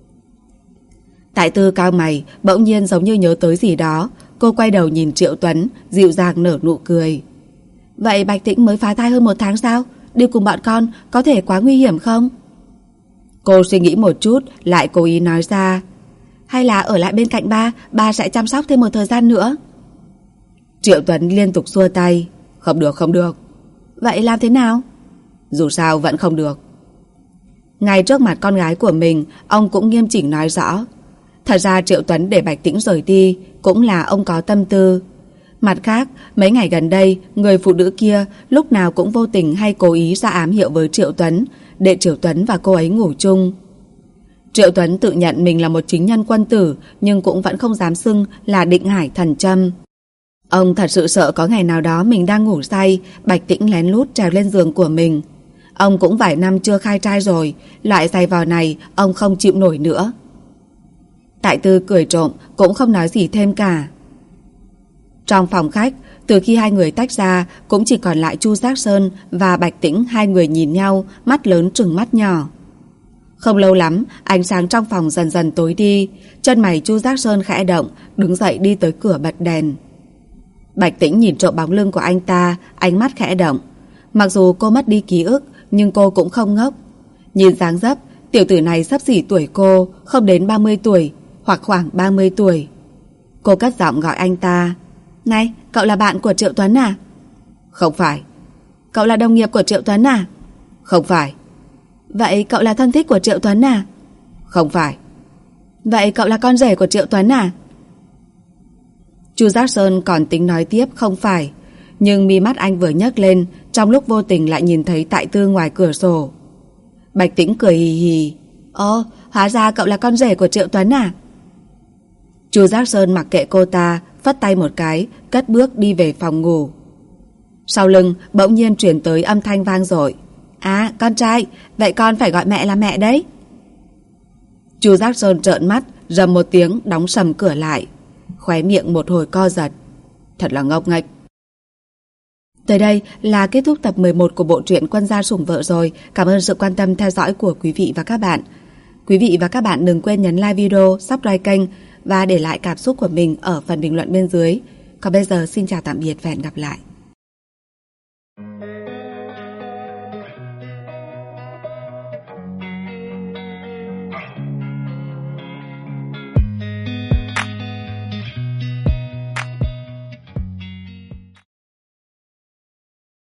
Speaker 1: Tại Tư cao mày, bỗng nhiên giống như nhớ tới gì đó. Cô quay đầu nhìn Triệu Tuấn, dịu dàng nở nụ cười. Vậy Bạch Tĩnh mới phá thai hơn 1 tháng sao? Đi cùng bọn con có thể quá nguy hiểm không? Cô suy nghĩ một chút, lại cố ý nói ra. Hay là ở lại bên cạnh ba sẽ chăm sóc thêm một thời gian nữa. Triệu Tuấn liên tục xua tay. Không được, không được. Vậy làm thế nào? Dù sao vẫn không được. Ngay trước mặt con gái của mình, ông cũng nghiêm chỉnh nói rõ. Thật ra Triệu Tuấn để Bạch Tĩnh rời đi cũng là ông có tâm tư. Mặt khác, mấy ngày gần đây, người phụ nữ kia lúc nào cũng vô tình hay cố ý ra ám hiệu với Triệu Tuấn, để Triệu Tuấn và cô ấy ngủ chung. Triệu Tuấn tự nhận mình là một chính nhân quân tử, nhưng cũng vẫn không dám xưng là định hải thần châm. Ông thật sự sợ có ngày nào đó mình đang ngủ say, Bạch Tĩnh lén lút trèo lên giường của mình. Ông cũng vài năm chưa khai trai rồi, loại giày vò này ông không chịu nổi nữa. Tại Tư cười trộm, cũng không nói gì thêm cả. Trong phòng khách, từ khi hai người tách ra, cũng chỉ còn lại Chu Giác Sơn và Bạch Tĩnh, hai người nhìn nhau, mắt lớn trừng mắt nhỏ. Không lâu lắm, ánh sáng trong phòng dần dần tối đi, chân mày Chu Giác Sơn khẽ động, đứng dậy đi tới cửa bật đèn. Bạch Tĩnh nhìn trộm bóng lưng của anh ta, ánh mắt khẽ động. Mặc dù cô mất đi ký ức, nhưng cô cũng không ngốc. Nhìn dáng dấp, tiểu tử này xấp xỉ tuổi cô, không đến 30 tuổi, hoặc khoảng 30 tuổi. Cô cất giọng gọi anh ta. Này, cậu là bạn của Triệu Tuấn à? Không phải. Cậu là đồng nghiệp của Triệu Tuấn à? Không phải. Vậy cậu là thân thích của Triệu Tuấn à? Không phải. Vậy cậu là con rể của Triệu Tuấn à? Chu Giác Sơn còn tính nói tiếp không phải, nhưng mi mắt anh vừa nhấc lên, trong lúc vô tình lại nhìn thấy Tại Tư ngoài cửa sổ. Bạch Tĩnh cười hì hì. Ồ, hóa ra cậu là con rể của Triệu Tuấn à? Chu Giác Sơn mặc kệ cô ta, phất tay một cái, cất bước đi về phòng ngủ. Sau lưng bỗng nhiên truyền tới âm thanh vang dội. À, con trai, vậy con phải gọi mẹ là mẹ đấy. Chu Giác Sơn trợn mắt, rầm một tiếng đóng sầm cửa lại. Khóe miệng một hồi co giật. thật là ngốc nghếch. Tới đây là kết thúc tập 11 của bộ truyện Quân gia sủng vợ rồi. Cảm ơn sự quan tâm theo dõi của quý vị và các bạn. Quý vị và các bạn đừng quên nhấn like video, subscribe kênh và để lại cảm xúc của mình ở phần bình luận bên dưới. Còn bây giờ xin chào tạm biệt và hẹn gặp lại.